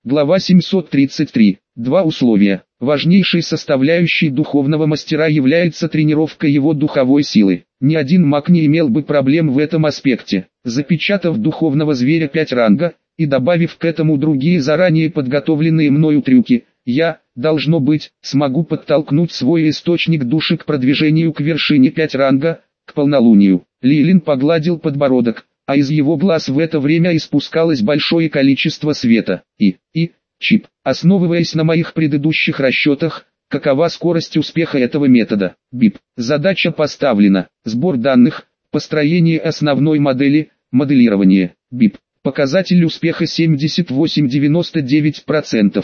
Глава 733. Два условия. Важнейшей составляющей духовного мастера является тренировка его духовой силы. Ни один маг не имел бы проблем в этом аспекте. Запечатав духовного зверя 5 ранга, и добавив к этому другие заранее подготовленные мною трюки, я, должно быть, смогу подтолкнуть свой источник души к продвижению к вершине 5 ранга, к полнолунию. Лилин погладил подбородок, а из его глаз в это время испускалось большое количество света. Чип, основываясь на моих предыдущих расчетах, какова скорость успеха этого метода? БИП. Задача поставлена. Сбор данных, построение основной модели, моделирование. БИП. Показатель успеха 78-99%.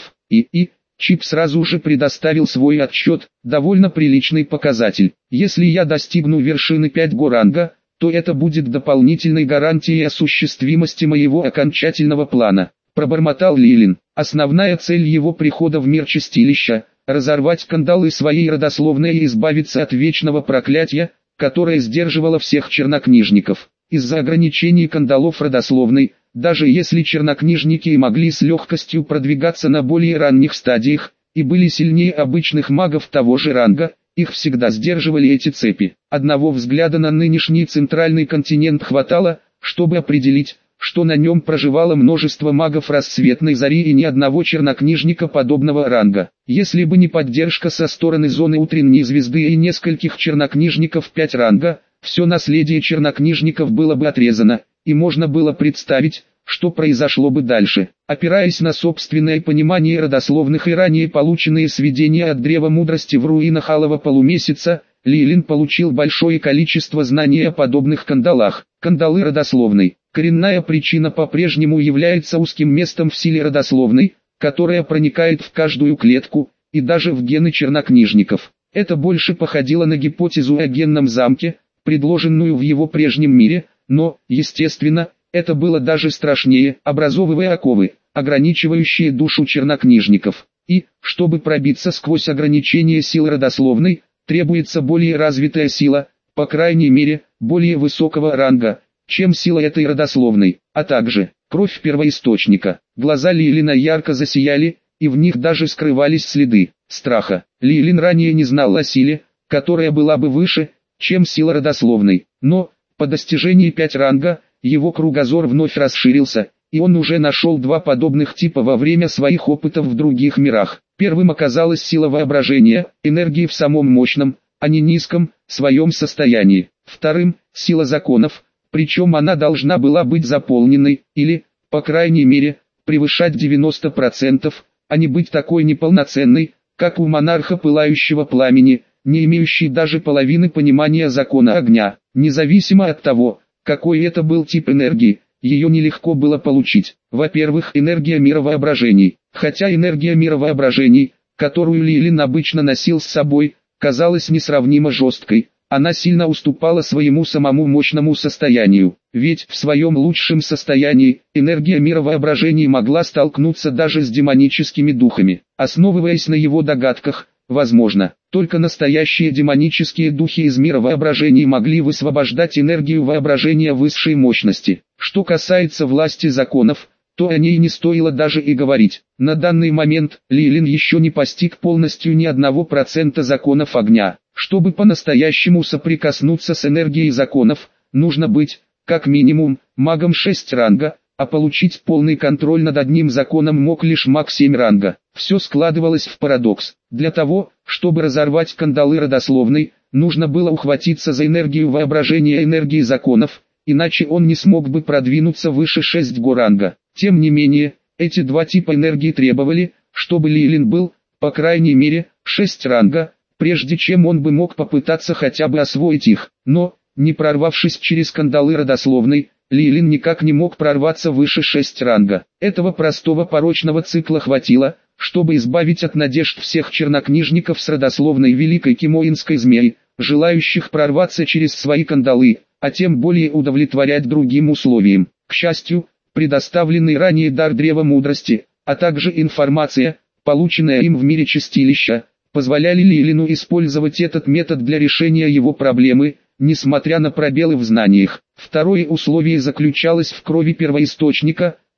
Чип сразу же предоставил свой отчет, довольно приличный показатель. Если я достигну вершины 5 ранга, то это будет дополнительной гарантией осуществимости моего окончательного плана. Пробормотал Лилин. Основная цель его прихода в мир чистилища – разорвать кандалы своей родословной и избавиться от вечного проклятия, которое сдерживало всех чернокнижников. Из-за ограничений кандалов родословной, даже если чернокнижники и могли с легкостью продвигаться на более ранних стадиях, и были сильнее обычных магов того же ранга, их всегда сдерживали эти цепи. Одного взгляда на нынешний центральный континент хватало, чтобы определить, что на нем проживало множество магов рассветной зари и ни одного чернокнижника подобного ранга. Если бы не поддержка со стороны зоны утренней звезды и нескольких чернокнижников 5 ранга, все наследие чернокнижников было бы отрезано, и можно было представить, что произошло бы дальше. Опираясь на собственное понимание родословных и ранее полученные сведения от Древа Мудрости в руинах Алого Полумесяца, Лилин получил большое количество знаний о подобных кандалах. Кандалы родословной. Коренная причина по-прежнему является узким местом в силе родословной, которая проникает в каждую клетку, и даже в гены чернокнижников. Это больше походило на гипотезу о генном замке, предложенную в его прежнем мире, но, естественно, это было даже страшнее, образовывая оковы, ограничивающие душу чернокнижников. И, чтобы пробиться сквозь ограничения силы родословной, требуется более развитая сила, по крайней мере, более высокого ранга, чем сила этой родословной, а также кровь первоисточника. Глаза Лилина ярко засияли, и в них даже скрывались следы страха. Лилин ранее не знал о силе, которая была бы выше, чем сила родословной, но, по достижении 5 ранга, его кругозор вновь расширился, и он уже нашел 2 подобных типа во время своих опытов в других мирах. Первым оказалась сила воображения, энергии в самом мощном, а не низком, своем состоянии. Вторым – сила законов, причем она должна была быть заполненной, или, по крайней мере, превышать 90%, а не быть такой неполноценной, как у монарха пылающего пламени, не имеющий даже половины понимания закона огня. Независимо от того, какой это был тип энергии, ее нелегко было получить. Во-первых, энергия мировоображений. Хотя энергия мировоображений, которую Лилин обычно носил с собой, казалась несравнимо жесткой, она сильно уступала своему самому мощному состоянию. Ведь в своем лучшем состоянии, энергия мировоображений могла столкнуться даже с демоническими духами. Основываясь на его догадках, возможно, только настоящие демонические духи из мира воображений могли высвобождать энергию воображения высшей мощности. Что касается власти законов, то о ней не стоило даже и говорить. На данный момент Лилин еще не постиг полностью ни 1% законов огня. Чтобы по-настоящему соприкоснуться с энергией законов, нужно быть, как минимум, магом 6 ранга, а получить полный контроль над одним законом мог лишь маг 7 ранга. Все складывалось в парадокс. Для того, чтобы разорвать кандалы родословной, нужно было ухватиться за энергию воображения энергии законов, иначе он не смог бы продвинуться выше 6 ранга. Тем не менее, эти 2 типа энергии требовали, чтобы Лилин был, по крайней мере, 6 ранга, прежде чем он бы мог попытаться хотя бы освоить их. Но, не прорвавшись через кандалы родословной, Лилин никак не мог прорваться выше 6 ранга. Этого простого порочного цикла хватило, чтобы избавить от надежд всех чернокнижников с родословной великой кимоинской змеи, желающих прорваться через свои кандалы, а тем более удовлетворять другим условиям. К счастью, предоставленный ранее дар Древа Мудрости, а также информация, полученная им в мире чистилища, позволяли Лилину использовать этот метод для решения его проблемы, несмотря на пробелы в знаниях. Второе условие заключалось в крови первоисточника,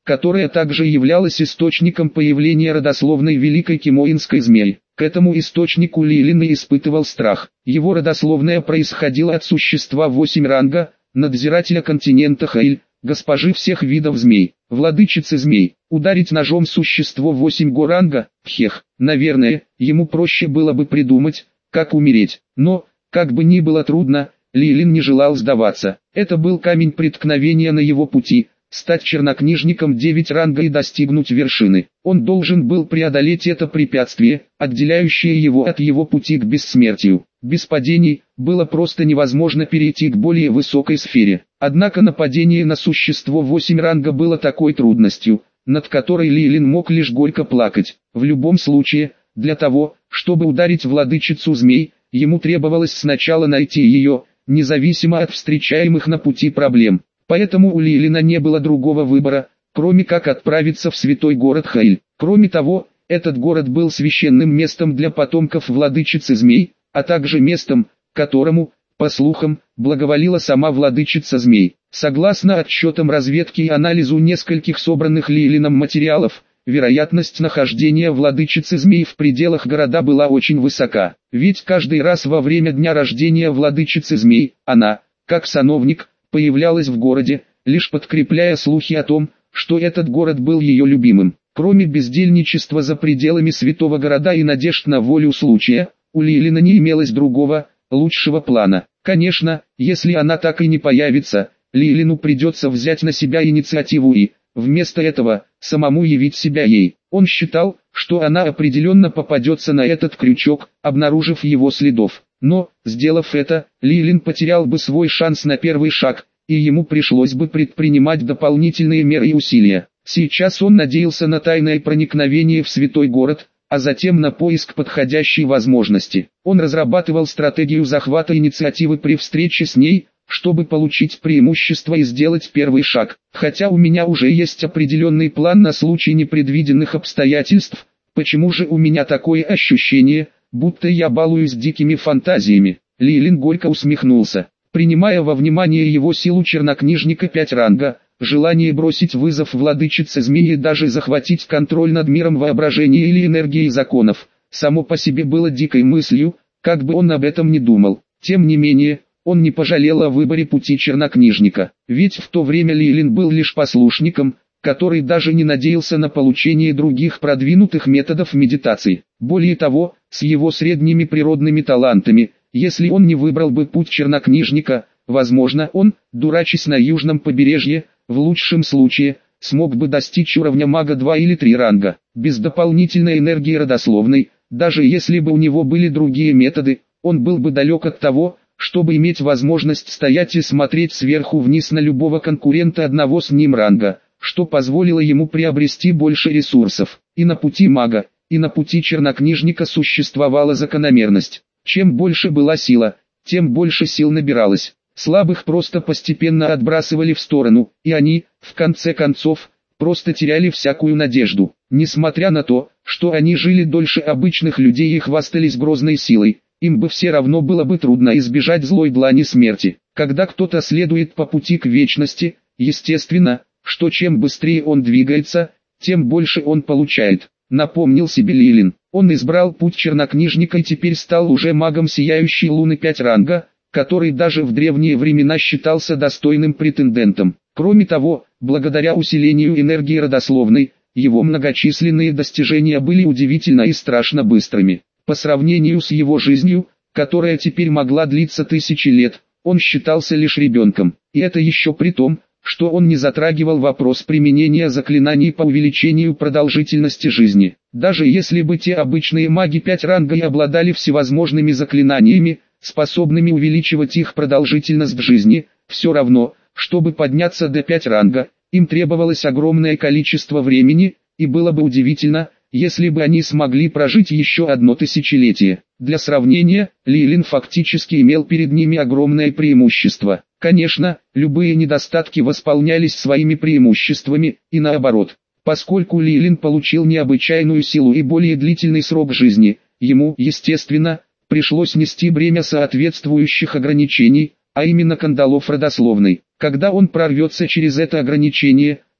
которая также являлась источником появления родословной великой кимоинской змеи. К этому источнику Лилин и испытывал страх. Его родословная происходила от существа 8 ранга, надзирателя континента Хаиль, госпожи всех видов змей, владычицы змей. Ударить ножом существо 8 ранга, пхех. Наверное, ему проще было бы придумать, как умереть. Но, как бы ни было трудно, Лилин не желал сдаваться. Это был камень преткновения на его пути. Стать чернокнижником 9 ранга и достигнуть вершины. Он должен был преодолеть это препятствие, отделяющее его от его пути к бессмертию. Без падений, было просто невозможно перейти к более высокой сфере. Однако нападение на существо 8 ранга было такой трудностью, над которой Лилин мог лишь горько плакать. В любом случае, для того, чтобы ударить владычицу змей, ему требовалось сначала найти ее, независимо от встречаемых на пути проблем. Поэтому у Лилина не было другого выбора, кроме как отправиться в святой город Хаиль. Кроме того, этот город был священным местом для потомков владычицы змей, а также местом, которому, по слухам, благоволила сама владычица змей. Согласно отчетам разведки и анализу нескольких собранных Лилином материалов, вероятность нахождения владычицы змей в пределах города была очень высока. Ведь каждый раз во время дня рождения владычицы змей, она, как сановник, появлялась в городе, лишь подкрепляя слухи о том, что этот город был ее любимым. Кроме бездельничества за пределами святого города и надежд на волю случая, у Лилина не имелось другого, лучшего плана. Конечно, если она так и не появится, Лилину придется взять на себя инициативу и, вместо этого, самому явить себя ей. Он считал, что она определенно попадется на этот крючок, обнаружив его следов. Но, сделав это, Лилин потерял бы свой шанс на первый шаг, и ему пришлось бы предпринимать дополнительные меры и усилия. Сейчас он надеялся на тайное проникновение в святой город, а затем на поиск подходящей возможности. Он разрабатывал стратегию захвата инициативы при встрече с ней, чтобы получить преимущество и сделать первый шаг. Хотя у меня уже есть определенный план на случай непредвиденных обстоятельств, почему же у меня такое ощущение, будто я балуюсь дикими фантазиями? Лилин горько усмехнулся. Принимая во внимание его силу чернокнижника 5 ранга, желание бросить вызов владычице змеи и даже захватить контроль над миром воображения или энергией законов, само по себе было дикой мыслью, как бы он об этом ни думал. Тем не менее, он не пожалел о выборе пути чернокнижника, ведь в то время Лилин был лишь послушником, который даже не надеялся на получение других продвинутых методов медитации. Более того, с его средними природными талантами, если он не выбрал бы путь чернокнижника, возможно он, дурачась на южном побережье, в лучшем случае, смог бы достичь уровня мага 2 или 3 ранга. Без дополнительной энергии родословной, даже если бы у него были другие методы, он был бы далек от того, чтобы иметь возможность стоять и смотреть сверху вниз на любого конкурента одного с ним ранга, что позволило ему приобрести больше ресурсов. И на пути мага, и на пути чернокнижника существовала закономерность. Чем больше была сила, тем больше сил набиралось. Слабых просто постепенно отбрасывали в сторону, и они, в конце концов, просто теряли всякую надежду. Несмотря на то, что они жили дольше обычных людей и хвастались грозной силой, им бы все равно было бы трудно избежать злой длани смерти. Когда кто-то следует по пути к вечности, естественно, что чем быстрее он двигается, тем больше он получает. Напомнил себе Лилин. Он избрал путь чернокнижника и теперь стал уже магом сияющей луны 5 ранга, который даже в древние времена считался достойным претендентом. Кроме того, благодаря усилению энергии родословной, его многочисленные достижения были удивительно и страшно быстрыми. По сравнению с его жизнью, которая теперь могла длиться тысячи лет, он считался лишь ребенком. И это еще при том, что он не затрагивал вопрос применения заклинаний по увеличению продолжительности жизни. Даже если бы те обычные маги 5 ранга и обладали всевозможными заклинаниями, способными увеличивать их продолжительность жизни, все равно, чтобы подняться до 5 ранга, им требовалось огромное количество времени, и было бы удивительно, если бы они смогли прожить еще одно тысячелетие. Для сравнения, Лилин фактически имел перед ними огромное преимущество. Конечно, любые недостатки восполнялись своими преимуществами, и наоборот. Поскольку Лилин получил необычайную силу и более длительный срок жизни, ему, естественно, пришлось нести бремя соответствующих ограничений, а именно кандалов родословной. Когда он прорвется через это ограничение,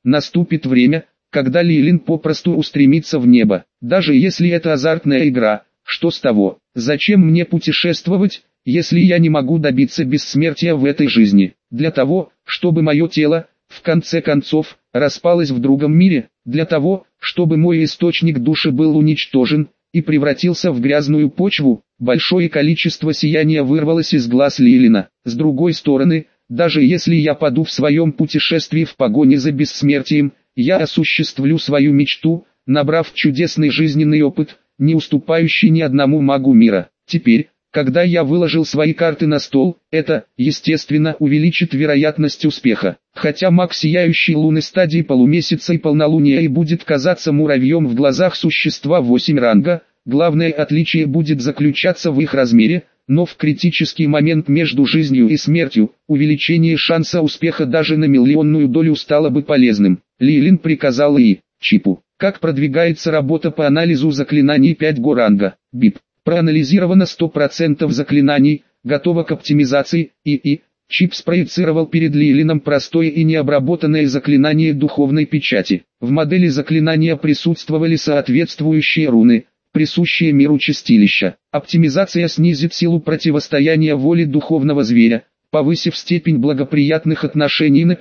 наступит время, когда Лилин попросту устремится в небо. Даже если это азартная игра, что с того? Зачем мне путешествовать, если я не могу добиться бессмертия в этой жизни? Для того, чтобы мое тело, в конце концов, распалось в другом мире, для того, чтобы мой источник души был уничтожен и превратился в грязную почву. Большое количество сияния вырвалось из глаз Лилина. С другой стороны, даже если я паду в своем путешествии в погоне за бессмертием, я осуществлю свою мечту, набрав чудесный жизненный опыт, не уступающий ни одному магу мира. Теперь, когда я выложил свои карты на стол, это, естественно, увеличит вероятность успеха. Хотя маг сияющей луны стадии полумесяца и полнолуния и будет казаться муравьем в глазах существа 8 ранга, главное отличие будет заключаться в их размере, но в критический момент между жизнью и смертью, увеличение шанса успеха даже на миллионную долю стало бы полезным. Лилин приказал Чипу: как продвигается работа по анализу заклинаний 5 ранга? БИП. Проанализировано 100% заклинаний, готово к оптимизации. Чип спроецировал перед Лилином простое и необработанное заклинание духовной печати. В модели заклинания присутствовали соответствующие руны, присущие миру чистилища. Оптимизация снизит силу противостояния воли духовного зверя, повысив степень благоприятных отношений на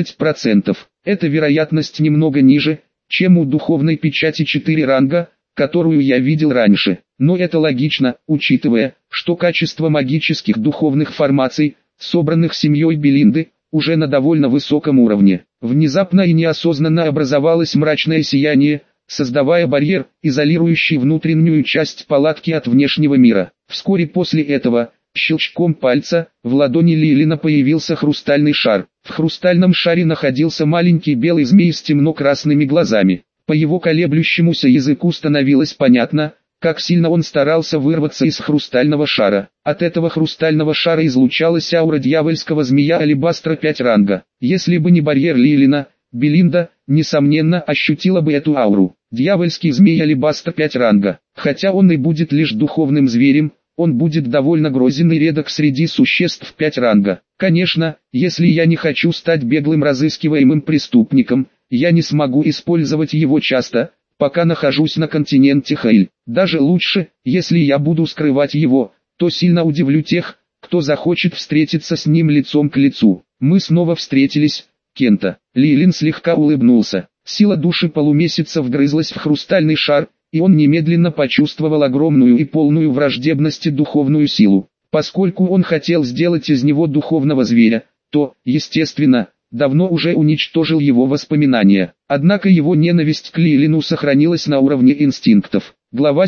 15%. Эта вероятность немного ниже, чем у духовной печати 4 ранга, которую я видел раньше. Но это логично, учитывая, что качество магических духовных формаций, собранных семьей Белинды, уже на довольно высоком уровне. Внезапно и неосознанно образовалось мрачное сияние, создавая барьер, изолирующий внутреннюю часть палатки от внешнего мира. Вскоре после этого, щелчком пальца, в ладони Лилина появился хрустальный шар. В хрустальном шаре находился маленький белый змей с темно-красными глазами. По его колеблющемуся языку становилось понятно, как сильно он старался вырваться из хрустального шара. От этого хрустального шара излучалась аура дьявольского змея алебастра 5 ранга. Если бы не барьер Лилина, Белинда, несомненно, ощутила бы эту ауру. Дьявольский змей алебастра 5 ранга. Хотя он и будет лишь духовным зверем, он будет довольно грозен и редок среди существ 5 ранга. Конечно, если я не хочу стать беглым разыскиваемым преступником, я не смогу использовать его часто, пока нахожусь на континенте Хейль. Даже лучше, если я буду скрывать его, то сильно удивлю тех, кто захочет встретиться с ним лицом к лицу. Мы снова встретились, Кента. Лилин слегка улыбнулся. Сила души полумесяца вгрызлась в хрустальный шар, и он немедленно почувствовал огромную и полную враждебности духовную силу. Поскольку он хотел сделать из него духовного зверя, то, естественно, давно уже уничтожил его воспоминания. Однако его ненависть к Лилину сохранилась на уровне инстинктов. Глава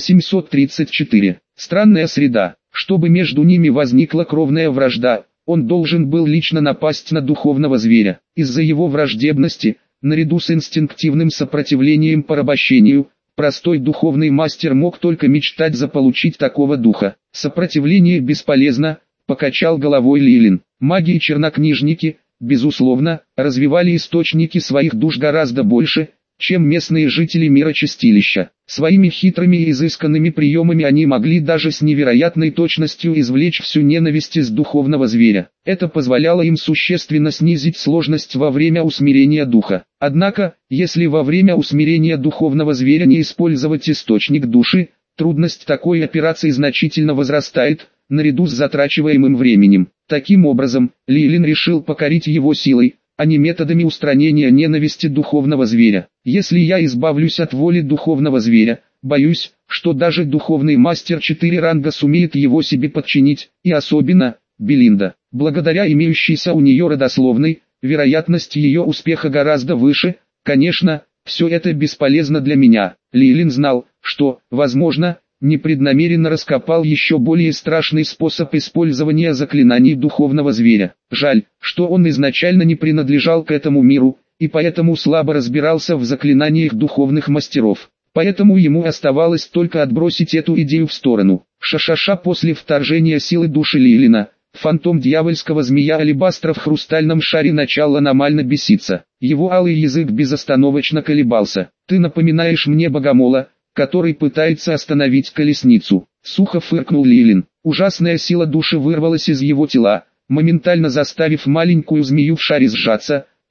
734. Странная среда. Чтобы между ними возникла кровная вражда, он должен был лично напасть на духовного зверя. Из-за его враждебности, наряду с инстинктивным сопротивлением порабощению, простой духовный мастер мог только мечтать заполучить такого духа. Сопротивление бесполезно, покачал головой Лилин. Маги и чернокнижники, безусловно, развивали источники своих душ гораздо больше, чем местные жители мира чистилища. Своими хитрыми и изысканными приемами они могли даже с невероятной точностью извлечь всю ненависть из духовного зверя. Это позволяло им существенно снизить сложность во время усмирения духа. Однако, если во время усмирения духовного зверя не использовать источник души, трудность такой операции значительно возрастает, наряду с затрачиваемым временем. Таким образом, Лилин решил покорить его силой, а не методами устранения ненависти духовного зверя. Если я избавлюсь от воли духовного зверя, боюсь, что даже духовный мастер 4 ранга сумеет его себе подчинить, и особенно, Белинда. Благодаря имеющейся у нее родословной, вероятность ее успеха гораздо выше. Конечно, все это бесполезно для меня. Лилин знал, что, возможно, непреднамеренно раскопал еще более страшный способ использования заклинаний духовного зверя. Жаль, что он изначально не принадлежал к этому миру, и поэтому слабо разбирался в заклинаниях духовных мастеров. Поэтому ему оставалось только отбросить эту идею в сторону. Шашаша после вторжения силы души Лилина, фантом дьявольского змея алебастра в хрустальном шаре начал аномально беситься. Его алый язык безостановочно колебался. «Ты напоминаешь мне богомола, который пытается остановить колесницу», — сухо фыркнул Лилин. Ужасная сила души вырвалась из его тела, моментально заставив маленькую змею в шаре сжаться,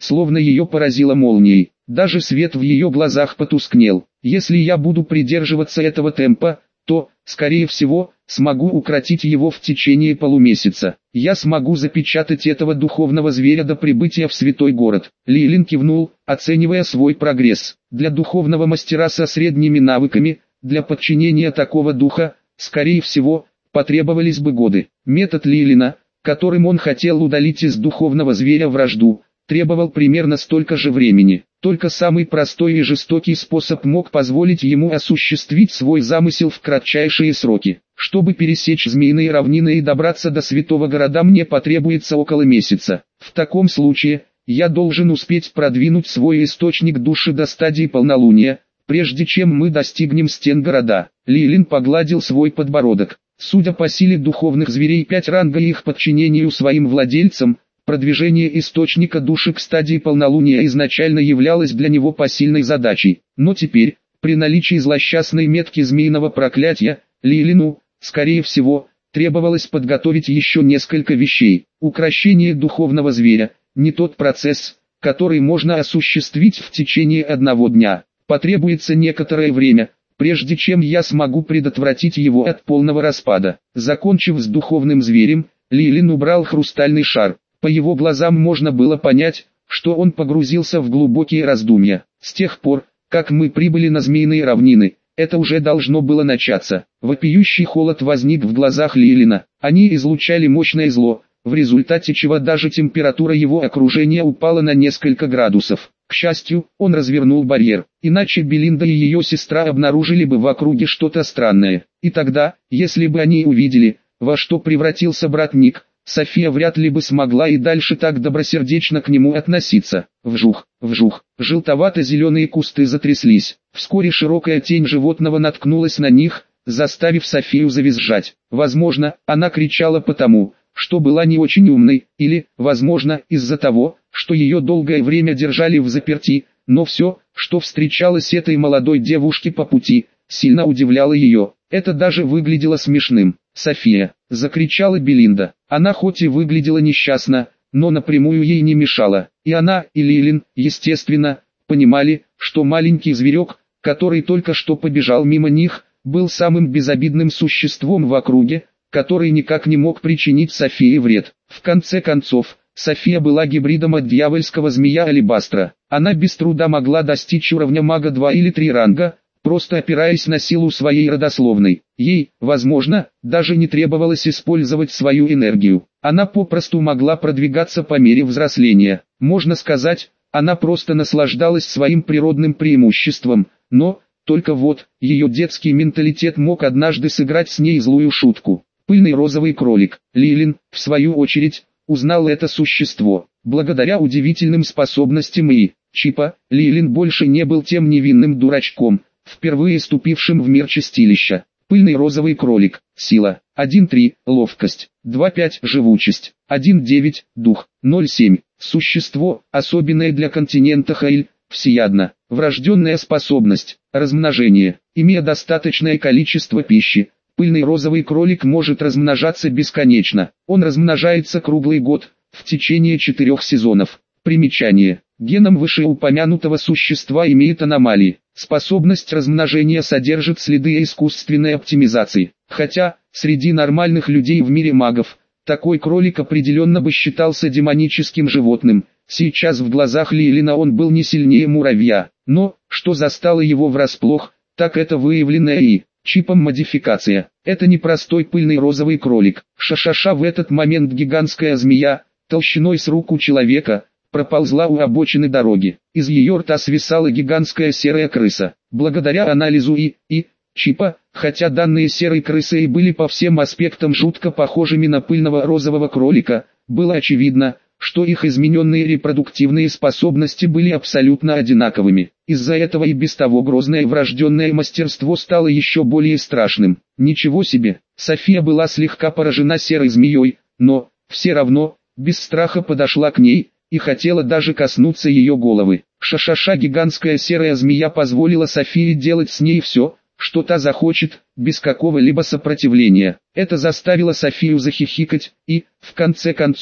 словно ее поразило молнией. Даже свет в ее глазах потускнел. Если я буду придерживаться этого темпа, то, скорее всего, смогу укротить его в течение полумесяца. Я смогу запечатать этого духовного зверя до прибытия в святой город. Лилин кивнул, оценивая свой прогресс. Для духовного мастера со средними навыками, для подчинения такого духа, скорее всего, потребовались бы годы. Метод Лилина, которым он хотел удалить из духовного зверя вражду, требовал примерно столько же времени. Только самый простой и жестокий способ мог позволить ему осуществить свой замысел в кратчайшие сроки. Чтобы пересечь Змеиные равнины и добраться до Святого Города, мне потребуется около месяца. В таком случае, я должен успеть продвинуть свой источник души до стадии полнолуния, прежде чем мы достигнем стен города. Лилин погладил свой подбородок. Судя по силе духовных зверей 5 ранга и их подчинению своим владельцам, продвижение источника души к стадии полнолуния изначально являлось для него посильной задачей. Но теперь, при наличии злосчастной метки змеиного проклятия, Лилину, скорее всего, требовалось подготовить еще несколько вещей. Укрощение духовного зверя – не тот процесс, который можно осуществить в течение одного дня. Потребуется некоторое время, прежде чем я смогу предотвратить его от полного распада. Закончив с духовным зверем, Лилин убрал хрустальный шар. По его глазам можно было понять, что он погрузился в глубокие раздумья. С тех пор, как мы прибыли на Змеиные равнины, это уже должно было начаться. Вопиющий холод возник в глазах Лилина. Они излучали мощное зло, в результате чего даже температура его окружения упала на несколько градусов. К счастью, он развернул барьер, иначе Белинда и ее сестра обнаружили бы в округе что-то странное. И тогда, если бы они увидели, во что превратился брат Ник, София вряд ли бы смогла и дальше так добросердечно к нему относиться. Вжух, вжух, желтовато-зеленые кусты затряслись. Вскоре широкая тень животного наткнулась на них, заставив Софию завизжать. Возможно, она кричала потому, что была не очень умной, или, возможно, из-за того, что ее долгое время держали в заперти, но все, что встречалось этой молодой девушке по пути, сильно удивляло ее. Это даже выглядело смешным. «София!» – закричала Белинда. Она хоть и выглядела несчастно, но напрямую ей не мешала. И она, и Лилин, естественно, понимали, что маленький зверек, который только что побежал мимо них, был самым безобидным существом в округе, который никак не мог причинить Софии вред. В конце концов, София была гибридом от дьявольского змея Алебастра. Она без труда могла достичь уровня мага 2 или 3 ранга, просто опираясь на силу своей родословной. Ей, возможно, даже не требовалось использовать свою энергию. Она попросту могла продвигаться по мере взросления. Можно сказать, она просто наслаждалась своим природным преимуществом, но, только вот, ее детский менталитет мог однажды сыграть с ней злую шутку. Пыльный розовый кролик. Лилин, в свою очередь, узнал это существо. Благодаря удивительным способностям и Чипа, Лилин больше не был тем невинным дурачком, впервые ступившим в мир чистилища. Пыльный розовый кролик. Сила. 1.3. Ловкость. 2.5. Живучесть. 1.9. Дух. 0.7. Существо, особенное для континента Хейль, всеядно. Врожденная способность. Размножение. Имея достаточное количество пищи, пыльный розовый кролик может размножаться бесконечно. Он размножается круглый год, в течение 4 сезонов. Примечание. Геном вышеупомянутого существа имеет аномалии. Способность размножения содержит следы искусственной оптимизации. Хотя, среди нормальных людей в мире магов, такой кролик определенно бы считался демоническим животным. Сейчас в глазах Лилина он был не сильнее муравья. Но, что застало его врасплох, так это выявленная и Чипом модификация. Это не простой пыльный розовый кролик. Ша-ша-ша, в этот момент гигантская змея, толщиной с руку человека, проползла у обочины дороги. Из ее рта свисала гигантская серая крыса. Благодаря анализу и Чипа, хотя данные серой крысы и были по всем аспектам жутко похожими на пыльного розового кролика, было очевидно, что их измененные репродуктивные способности были абсолютно одинаковыми. Из-за этого и без того грозное врожденное мастерство стало еще более страшным. Ничего себе, София была слегка поражена серой змеей, но, все равно, без страха подошла к ней, и хотела даже коснуться ее головы. Ша-ша-ша, гигантская серая змея позволила Софии делать с ней все, что та захочет, без какого-либо сопротивления. Это заставило Софию захихикать, и, в конце концов,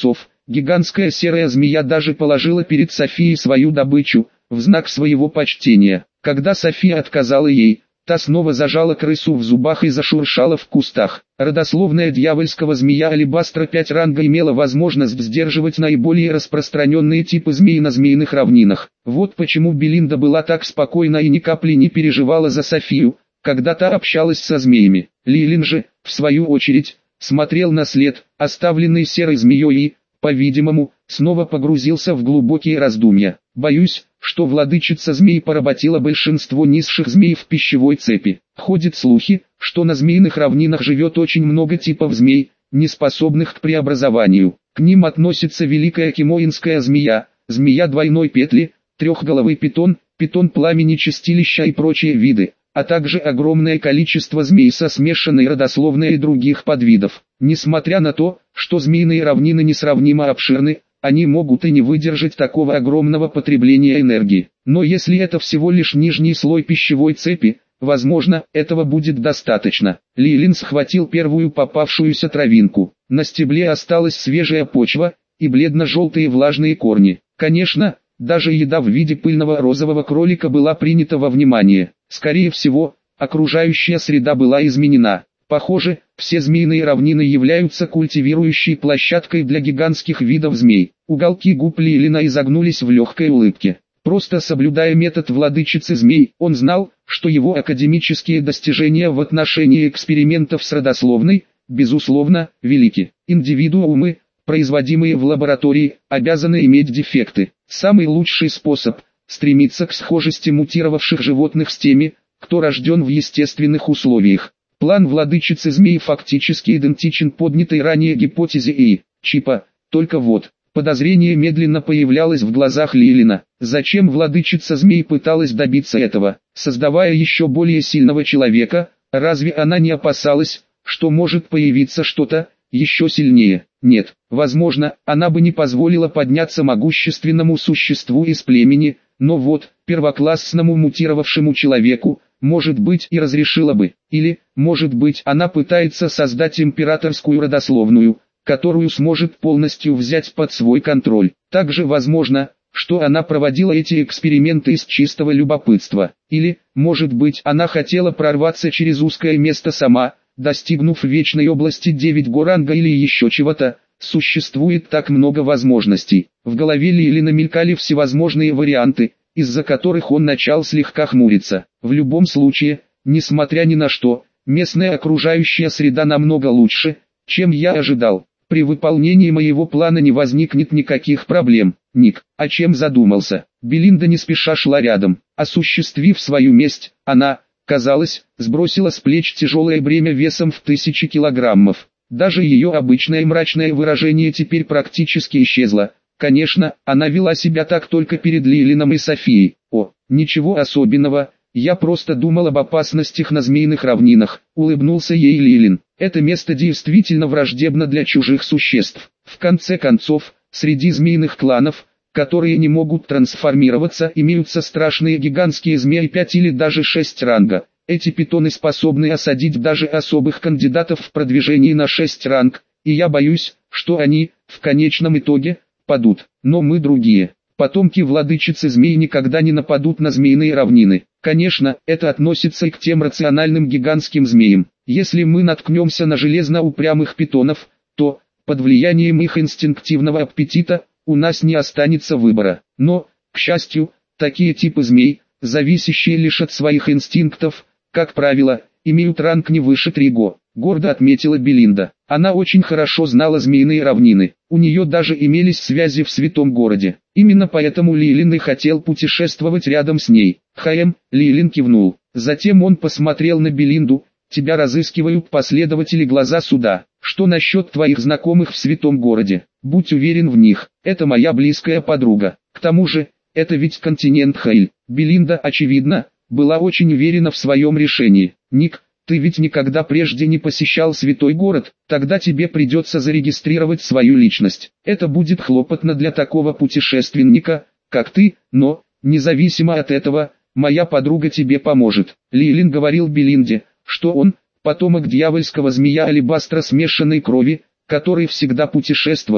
Гигантская серая змея даже положила перед Софией свою добычу, в знак своего почтения. Когда София отказала ей, та снова зажала крысу в зубах и зашуршала в кустах. Родословная дьявольского змея алебастра 5 ранга имела возможность сдерживать наиболее распространенные типы змей на змеиных равнинах. Вот почему Белинда была так спокойна и ни капли не переживала за Софию, когда та общалась со змеями. Лилин же, в свою очередь, смотрел на след, оставленный серой змеей и, по-видимому, снова погрузился в глубокие раздумья. Боюсь, что владычица змей поработила большинство низших змей в пищевой цепи. Ходят слухи, что на змеиных равнинах живет очень много типов змей, не способных к преобразованию. К ним относится великая кимоинская змея, змея двойной петли, трехголовый питон, питон пламени чистилища и прочие виды, а также огромное количество змей со смешанной родословной и других подвидов. Несмотря на то, что змеиные равнины несравнимо обширны, они могут и не выдержать такого огромного потребления энергии. Но если это всего лишь нижний слой пищевой цепи, возможно, этого будет достаточно. Лилин схватил первую попавшуюся травинку. На стебле осталась свежая почва и бледно-желтые влажные корни. Конечно, даже еда в виде пыльного розового кролика была принята во внимание. Скорее всего, окружающая среда была изменена. Похоже, все змеиные равнины являются культивирующей площадкой для гигантских видов змей. Уголки губ Лилина изогнулись в легкой улыбке. Просто соблюдая метод владычицы змей, он знал, что его академические достижения в отношении экспериментов с родословной, безусловно, велики. Индивидуумы, производимые в лаборатории, обязаны иметь дефекты. Самый лучший способ – стремиться к схожести мутировавших животных с теми, кто рожден в естественных условиях. План владычицы змей фактически идентичен поднятой ранее гипотезе И. Чипа, только вот, подозрение медленно появлялось в глазах Лилина. Зачем владычица змей пыталась добиться этого, создавая еще более сильного человека? Разве она не опасалась, что может появиться что-то еще сильнее? Нет, возможно, она бы не позволила подняться могущественному существу из племени, но вот, первоклассному мутировавшему человеку, может быть, и разрешила бы. Или, может быть, она пытается создать императорскую родословную, которую сможет полностью взять под свой контроль. Также возможно, что она проводила эти эксперименты из чистого любопытства. Или, может быть, она хотела прорваться через узкое место сама, достигнув вечной области 9 горанга или еще чего-то. Существует так много возможностей. В голове Лилина мелькали всевозможные варианты, из-за которых он начал слегка хмуриться. В любом случае, несмотря ни на что, местная окружающая среда намного лучше, чем я ожидал. При выполнении моего плана не возникнет никаких проблем. Ник, о чем задумался? Белинда не спеша шла рядом. Осуществив свою месть, она, казалось, сбросила с плеч тяжелое бремя весом в 1000 килограммов. Даже ее обычное мрачное выражение теперь практически исчезло. Конечно, она вела себя так только перед Лилином и Софией. О, ничего особенного, я просто думал об опасностях на змеиных равнинах, улыбнулся ей Лилин. Это место действительно враждебно для чужих существ. В конце концов, среди змеиных кланов, которые не могут трансформироваться, имеются страшные гигантские змеи 5 или даже 6 ранга. Эти питоны способны осадить даже особых кандидатов в продвижении на 6 ранг, и я боюсь, что они, в конечном итоге, падут. Но мы другие. Потомки владычицы змей никогда не нападут на змеиные равнины. Конечно, это относится и к тем рациональным гигантским змеям. Если мы наткнемся на железно упрямых питонов, то, под влиянием их инстинктивного аппетита, у нас не останется выбора. Но, к счастью, такие типы змей, зависящие лишь от своих инстинктов, как правило, имеют ранг не выше 3 го. Гордо отметила Белинда. Она очень хорошо знала змеиные равнины. У нее даже имелись связи в Святом Городе. Именно поэтому Лилин и хотел путешествовать рядом с ней. Лилин кивнул. Затем он посмотрел на Белинду. Тебя разыскивают последователи глаза суда. Что насчет твоих знакомых в Святом Городе? Будь уверен в них. Это моя близкая подруга. К тому же, это ведь континент Хейль. Белинда, очевидно, была очень уверена в своем решении. Ник, ты ведь никогда прежде не посещал Святой Город, тогда тебе придется зарегистрировать свою личность. Это будет хлопотно для такого путешественника, как ты, но, независимо от этого, моя подруга тебе поможет. Лилин говорил Белинде, что он, потомок дьявольского змея алебастра смешанной крови, который всегда путешествовал,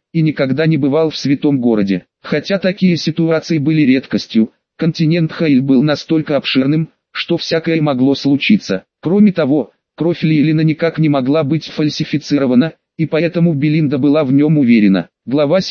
и никогда не бывал в святом городе. Хотя такие ситуации были редкостью, континент Хаиль был настолько обширным, что всякое могло случиться. Кроме того, кровь Лилина никак не могла быть фальсифицирована, и поэтому Белинда была в нем уверена. Глава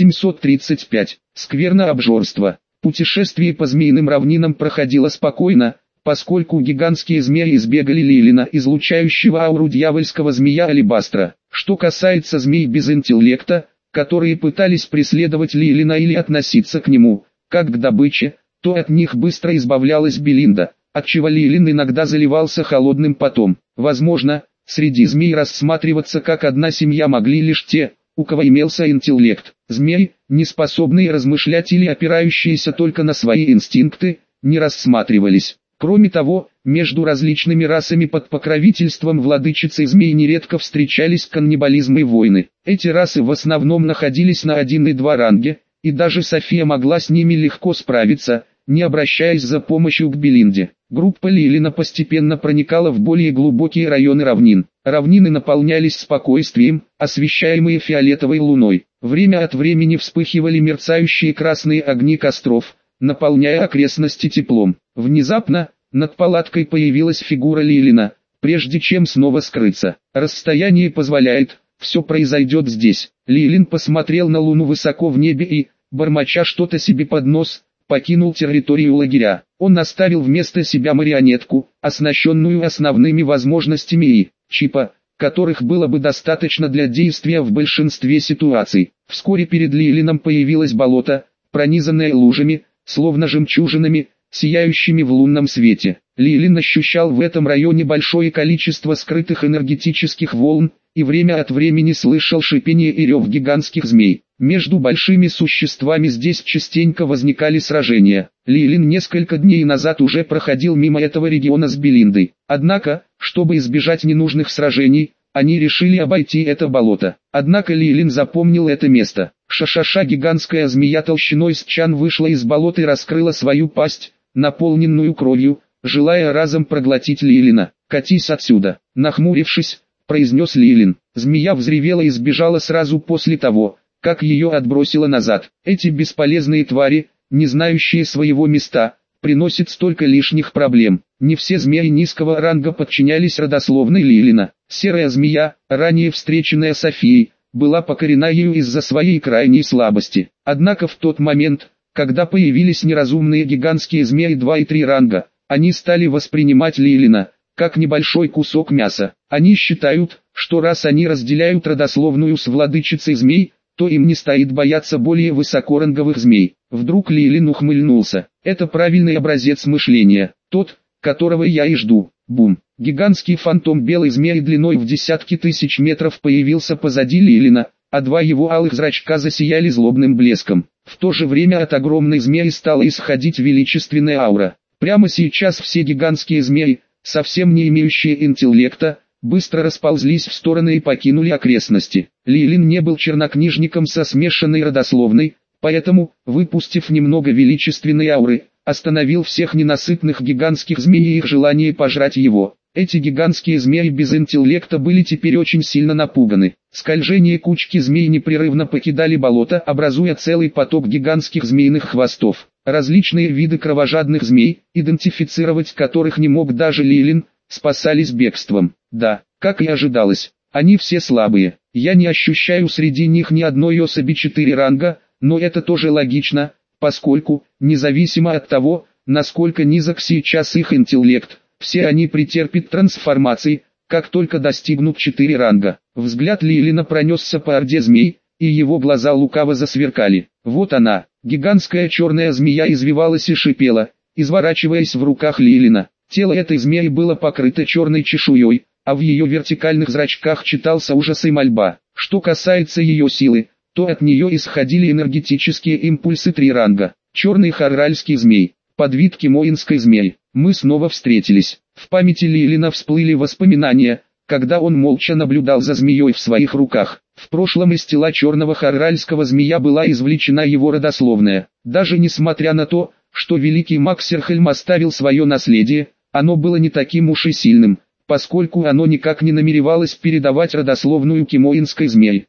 735. Скверно обжорство. Путешествие по змеиным равнинам проходило спокойно, поскольку гигантские змеи избегали Лилина, излучающего ауру дьявольского змея Алебастра. Что касается змей без интеллекта, которые пытались преследовать Лилина или относиться к нему, как к добыче, то от них быстро избавлялась Белинда, отчего Лилин иногда заливался холодным потом. Возможно, среди змей рассматриваться как одна семья могли лишь те, у кого имелся интеллект. Змеи, не способные размышлять или опирающиеся только на свои инстинкты, не рассматривались. Кроме того, между различными расами под покровительством владычицы змей нередко встречались каннибализм и войны. Эти расы в основном находились на 1 и 2 ранге, и даже София могла с ними легко справиться, не обращаясь за помощью к Белинде. Группа Лилина постепенно проникала в более глубокие районы равнин. Равнины наполнялись спокойствием, освещаемые фиолетовой луной. Время от времени вспыхивали мерцающие красные огни костров, наполняя окрестности теплом. Внезапно, над палаткой появилась фигура Лилина, прежде чем снова скрыться. Расстояние позволяет, все произойдет здесь. Лилин посмотрел на луну высоко в небе и, бормоча что-то себе под нос, покинул территорию лагеря. Он оставил вместо себя марионетку, оснащенную основными возможностями и чипа, которых было бы достаточно для действия в большинстве ситуаций. Вскоре перед Лилином появилось болото, пронизанное лужами, словно жемчужинами, сияющими в лунном свете. Лилин ощущал в этом районе большое количество скрытых энергетических волн, и время от времени слышал шипение и рев гигантских змей. Между большими существами здесь частенько возникали сражения. Лилин несколько дней назад уже проходил мимо этого региона с Белиндой. Однако, чтобы избежать ненужных сражений, они решили обойти это болото. Однако Лилин запомнил это место. Шашаша, гигантская змея толщиной с чан, вышла из болота и раскрыла свою пасть, наполненную кровью, желая разом проглотить Лилина. «Катись отсюда!» Нахмурившись, произнес Лилин. Змея взревела и сбежала сразу после того, как ее отбросило назад. Эти бесполезные твари, не знающие своего места, приносят столько лишних проблем. Не все змеи низкого ранга подчинялись родословной Лилина. Серая змея, ранее встреченная Софией, была покорена ею из-за своей крайней слабости. Однако в тот момент, когда появились неразумные гигантские змеи 2 и 3 ранга, они стали воспринимать Лилина как небольшой кусок мяса. Они считают, что раз они разделяют родословную с владычицей змей, то им не стоит бояться более высокоранговых змей. Вдруг Лилин ухмыльнулся. Это правильный образец мышления, тот, которого я и жду. Бум! Гигантский фантом белой змеи длиной в десятки тысяч метров появился позади Лилина, а 2 его алых зрачка засияли злобным блеском. В то же время от огромной змеи стала исходить величественная аура. Прямо сейчас все гигантские змеи, совсем не имеющие интеллекта, быстро расползлись в стороны и покинули окрестности. Лилин не был чернокнижником со смешанной родословной, поэтому, выпустив немного величественной ауры, остановил всех ненасытных гигантских змей и их желание пожрать его. Эти гигантские змеи без интеллекта были теперь очень сильно напуганы. Скольжение кучки змей непрерывно покидали болото, образуя целый поток гигантских змеиных хвостов. Различные виды кровожадных змей, идентифицировать которых не мог даже Лилин, спасались бегством. Да, как и ожидалось, они все слабые. Я не ощущаю среди них ни одной особи 4 ранга, но это тоже логично, поскольку, независимо от того, насколько низок сейчас их интеллект, все они претерпят трансформации, как только достигнут 4 ранга. Взгляд Лилина пронесся по орде змей, и его глаза лукаво засверкали. Вот она, гигантская черная змея, извивалась и шипела, изворачиваясь в руках Лилина. Тело этой змеи было покрыто черной чешуей, а в ее вертикальных зрачках читался ужас и мольба. Что касается ее силы, то от нее исходили энергетические импульсы 3 ранга. Черный харральский змей, подвид кимоинской змеи. Мы снова встретились. В памяти Лилина всплыли воспоминания, когда он молча наблюдал за змеей в своих руках. В прошлом из тела черного харральского змея была извлечена его родословная. Даже несмотря на то, что великий маг Серхельм оставил свое наследие, оно было не таким уж и сильным, поскольку оно никак не намеревалось передавать родословную кимоинской змеи.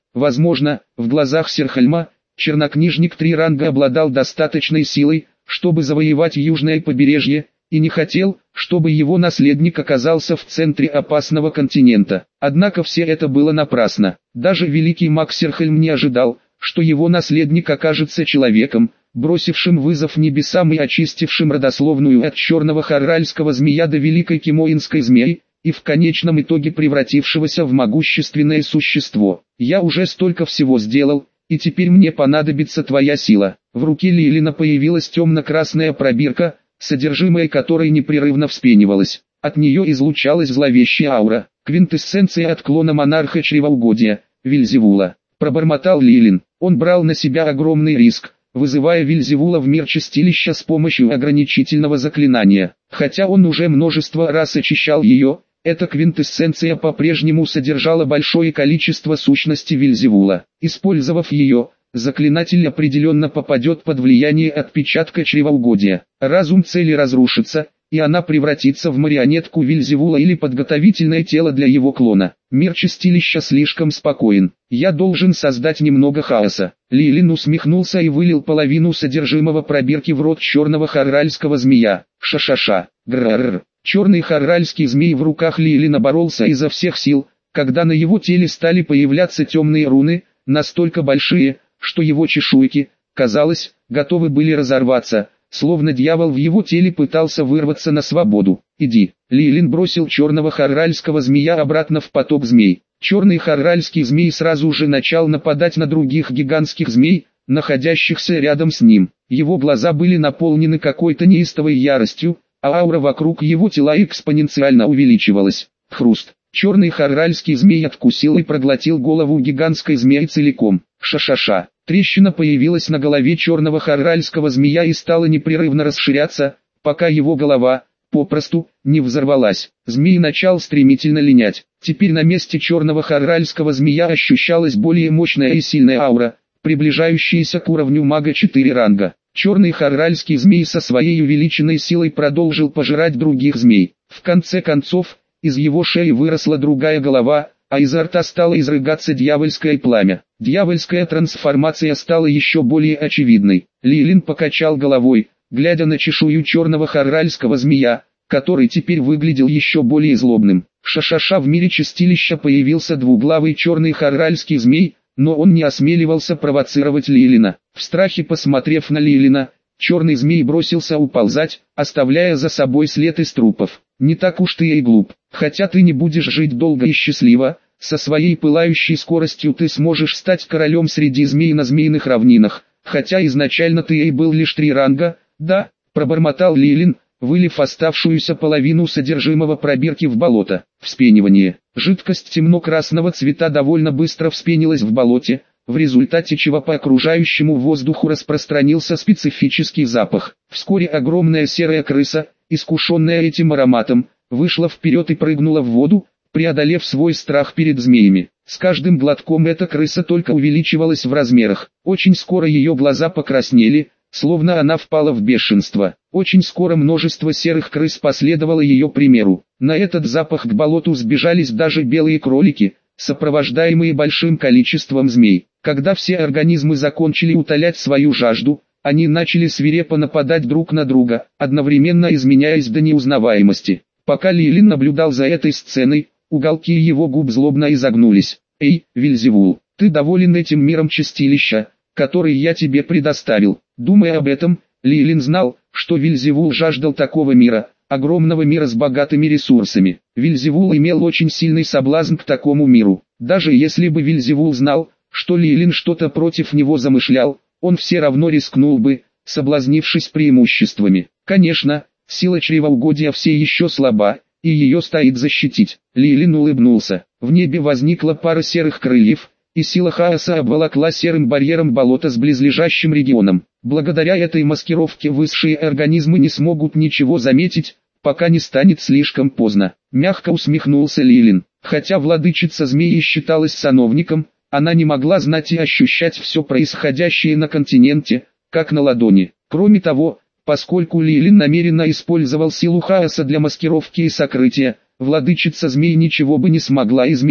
Возможно, в глазах Серхальма, чернокнижник 3 ранга обладал достаточной силой, чтобы завоевать южное побережье, и не хотел, чтобы его наследник оказался в центре опасного континента. Однако все это было напрасно. Даже великий маг Серхальм не ожидал, что его наследник окажется человеком, бросившим вызов небесам и очистившим родословную от черного харральского змея до великой кимоинской змеи, и в конечном итоге превратившегося в могущественное существо. «Я уже столько всего сделал, и теперь мне понадобится твоя сила». В руке Лилина появилась темно-красная пробирка, содержимое которой непрерывно вспенивалось. От нее излучалась зловещая аура, квинтэссенция отклона монарха чревоугодия, Вельзевула. Пробормотал Лилин. Он брал на себя огромный риск, вызывая Вельзевула в мир чистилища с помощью ограничительного заклинания. Хотя он уже множество раз очищал ее, эта квинтэссенция по-прежнему содержала большое количество сущности Вельзевула. Использовав ее, заклинатель определенно попадет под влияние отпечатка чревоугодия. Разум цели разрушится, и она превратится в марионетку Вельзевула или подготовительное тело для его клона. Мир чистилища слишком спокоен. Я должен создать немного хаоса. Лилин усмехнулся и вылил половину содержимого пробирки в рот черного харральского змея. Ша-ша-ша. Грррр. Черный харральский змей в руках Лилина боролся изо всех сил, когда на его теле стали появляться темные руны, настолько большие, что его чешуйки, казалось, готовы были разорваться, словно дьявол в его теле пытался вырваться на свободу. «Иди!» Лилин бросил черного харральского змея обратно в поток змей. Черный харральский змей сразу же начал нападать на других гигантских змей, находящихся рядом с ним. Его глаза были наполнены какой-то неистовой яростью, а аура вокруг его тела экспоненциально увеличивалась. Хруст. Черный харральский змей откусил и проглотил голову гигантской змеи целиком. Ша-ша-ша. Трещина появилась на голове черного харральского змея и стала непрерывно расширяться, пока его голова, попросту, не взорвалась. Змей начал стремительно линять. Теперь на месте черного харральского змея ощущалась более мощная и сильная аура, приближающаяся к уровню мага 4 ранга. Черный харральский змей со своей увеличенной силой продолжил пожирать других змей. В конце концов, из его шеи выросла другая голова, а изо рта стало изрыгаться дьявольское пламя. Дьявольская трансформация стала еще более очевидной. Лилин покачал головой, глядя на чешую черного харральского змея, который теперь выглядел еще более злобным. Ша-ша-ша. В мире чистилища появился двуглавый черный харральский змей, но он не осмеливался провоцировать Лилина. В страхе посмотрев на Лилина, черный змей бросился уползать, оставляя за собой след из трупов. «Не так уж ты и глуп. Хотя ты не будешь жить долго и счастливо, со своей пылающей скоростью ты сможешь стать королем среди змей на змеиных равнинах, хотя изначально ты и был лишь 3 ранга, да?» – пробормотал Лилин, вылив оставшуюся половину содержимого пробирки в болото. Вспенивание. Жидкость темно-красного цвета довольно быстро вспенилась в болоте, в результате чего по окружающему воздуху распространился специфический запах. Вскоре огромная серая крыса, искушенная этим ароматом, вышла вперед и прыгнула в воду, преодолев свой страх перед змеями. С каждым глотком эта крыса только увеличивалась в размерах. Очень скоро ее глаза покраснели, словно она впала в бешенство. Очень скоро множество серых крыс последовало ее примеру. На этот запах к болоту сбежались даже белые кролики, сопровождаемые большим количеством змей. Когда все организмы закончили утолять свою жажду, они начали свирепо нападать друг на друга, одновременно изменяясь до неузнаваемости. Пока Лилин наблюдал за этой сценой, уголки его губ злобно изогнулись. «Эй, Вельзевул, ты доволен этим миром чистилища, который я тебе предоставил?» Думая об этом, Лилин знал, что Вельзевул жаждал такого мира, огромного мира с богатыми ресурсами. Вельзевул имел очень сильный соблазн к такому миру. Даже если бы Вельзевул знал, что Лилин что-то против него замышлял, он все равно рискнул бы, соблазнившись преимуществами. Конечно, сила чревоугодия все еще слаба, и ее стоит защитить. Лилин улыбнулся. В небе возникла пара серых крыльев, и сила хаоса обволокла серым барьером болото с близлежащим регионом. Благодаря этой маскировке высшие организмы не смогут ничего заметить, пока не станет слишком поздно. Мягко усмехнулся Лилин. Хотя владычица змеи считалась сановником, она не могла знать и ощущать все происходящее на континенте, как на ладони. Кроме того, поскольку Лилин намеренно использовал силу хаоса для маскировки и сокрытия, владычица змей ничего бы не смогла изменить,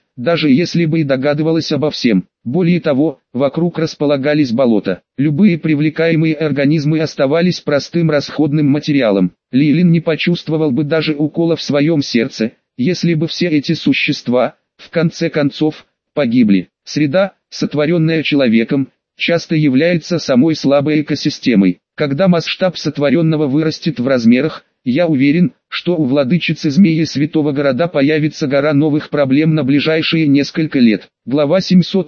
даже если бы и догадывалась обо всем. Более того, вокруг располагались болота. Любые привлекаемые организмы оставались простым расходным материалом. Лилин не почувствовал бы даже укола в своем сердце, если бы все эти существа, в конце концов, погибли. Среда, сотворенная человеком, часто является самой слабой экосистемой. Когда масштаб сотворенного вырастет в размерах, я уверен, что у владычицы змеи Святого Города появится гора новых проблем на ближайшие несколько лет. Глава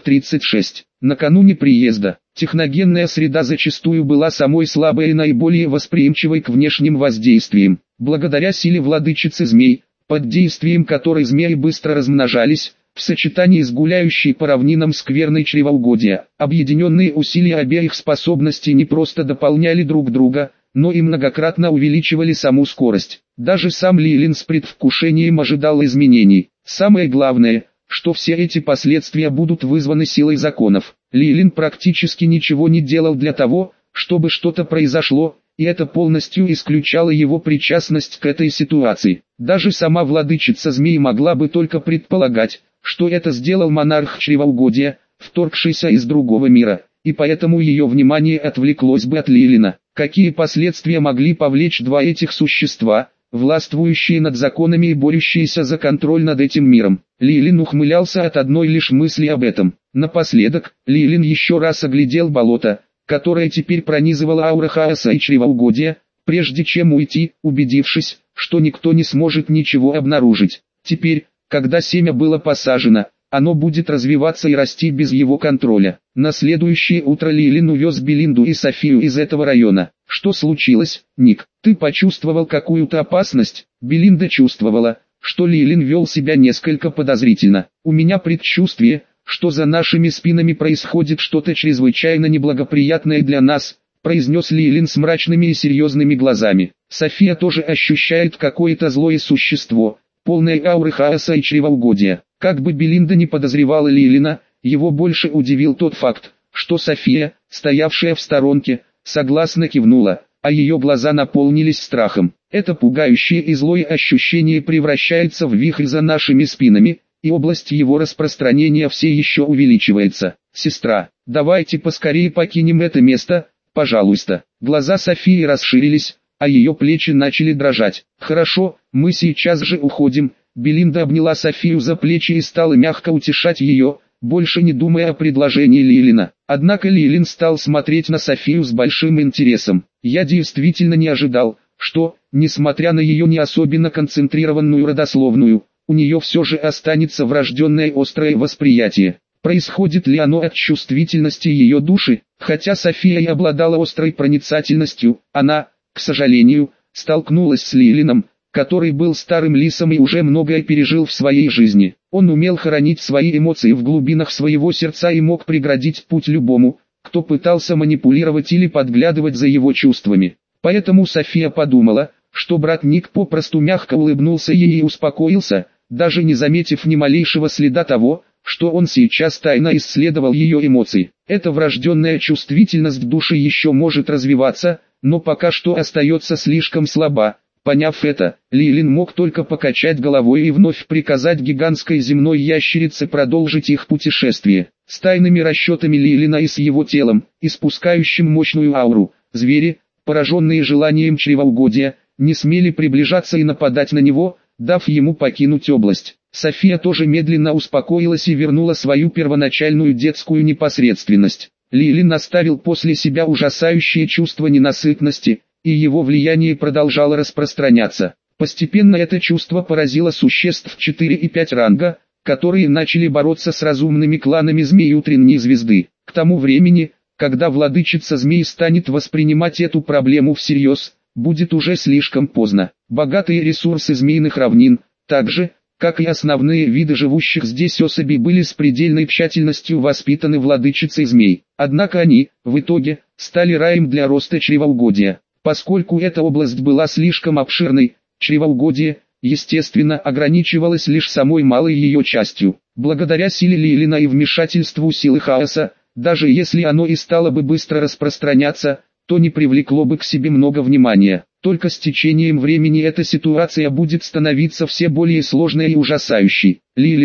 736. Накануне приезда, техногенная среда зачастую была самой слабой и наиболее восприимчивой к внешним воздействиям. Благодаря силе владычицы змей, под действием которой змеи быстро размножались, в сочетании с гуляющей по равнинам скверной чревоугодия, объединенные усилия обеих способностей не просто дополняли друг друга, но и многократно увеличивали саму скорость. Даже сам Лилин с предвкушением ожидал изменений. Самое главное, что все эти последствия будут вызваны силой законов. Лилин практически ничего не делал для того, чтобы что-то произошло, и это полностью исключало его причастность к этой ситуации. Даже сама владычица змей могла бы только предполагать, что это сделал монарх чревоугодия, вторгшийся из другого мира, и поэтому ее внимание отвлеклось бы от Лилина. Какие последствия могли повлечь два этих существа, властвующие над законами и борющиеся за контроль над этим миром? Лилин ухмылялся от одной лишь мысли об этом. Напоследок, Лилин еще раз оглядел болото, которое теперь пронизывало аура хаоса и чревоугодия, прежде чем уйти, убедившись, что никто не сможет ничего обнаружить. Теперь, когда семя было посажено, оно будет развиваться и расти без его контроля. На следующее утро Лилин увез Белинду и Софию из этого района. Что случилось, Ник? Ты почувствовал какую-то опасность? Белинда чувствовала, что Лилин вел себя несколько подозрительно. У меня предчувствие, что за нашими спинами происходит что-то чрезвычайно неблагоприятное для нас, произнес Лилин с мрачными и серьезными глазами. София тоже ощущает какое-то злое существо, полное ауры хаоса и чревоугодия. Как бы Белинда не подозревала Лилина, его больше удивил тот факт, что София, стоявшая в сторонке, согласно кивнула, а ее глаза наполнились страхом. Это пугающее и злое ощущение превращается в вихрь за нашими спинами, и область его распространения все еще увеличивается. Сестра, давайте поскорее покинем это место, пожалуйста. Глаза Софии расширились, а ее плечи начали дрожать. Хорошо, мы сейчас же уходим. Белинда обняла Софию за плечи и стала мягко утешать ее, больше не думая о предложении Лилина. Однако Лилин стал смотреть на Софию с большим интересом. Я действительно не ожидал, что, несмотря на ее не особенно концентрированную родословную, у нее все же останется врожденное острое восприятие. Происходит ли оно от чувствительности ее души? Хотя София и обладала острой проницательностью, она, к сожалению, столкнулась с Лилином, который был старым лисом и уже многое пережил в своей жизни. Он умел хранить свои эмоции в глубинах своего сердца и мог преградить путь любому, кто пытался манипулировать или подглядывать за его чувствами. Поэтому София подумала, что брат Ник попросту мягко улыбнулся ей и успокоился, даже не заметив ни малейшего следа того, что он сейчас тайно исследовал ее эмоции. Эта врожденная чувствительность души еще может развиваться, но пока что остается слишком слаба. Поняв это, Лилин мог только покачать головой и вновь приказать гигантской земной ящерице продолжить их путешествие. С тайными расчетами Лилина и с его телом, испускающим мощную ауру, звери, пораженные желанием чревоугодия, не смели приближаться и нападать на него, дав ему покинуть область. София тоже медленно успокоилась и вернула свою первоначальную детскую непосредственность. Лилин оставил после себя ужасающее чувство ненасытности, и его влияние продолжало распространяться. Постепенно это чувство поразило существ 4 и 5 ранга, которые начали бороться с разумными кланами змей утренней звезды. К тому времени, когда владычица змей станет воспринимать эту проблему всерьез, будет уже слишком поздно. Богатые ресурсы змеиных равнин, так же, как и основные виды живущих здесь особей, были с предельной тщательностью воспитаны владычицей змей. Однако они, в итоге, стали раем для роста чревоугодия. Поскольку эта область была слишком обширной, чревоугодие, естественно, ограничивалось лишь самой малой ее частью. Благодаря силе Лилина и вмешательству силы хаоса, даже если оно и стало бы быстро распространяться, то не привлекло бы к себе много внимания. Только с течением времени эта ситуация будет становиться все более сложной и ужасающей. Лилина,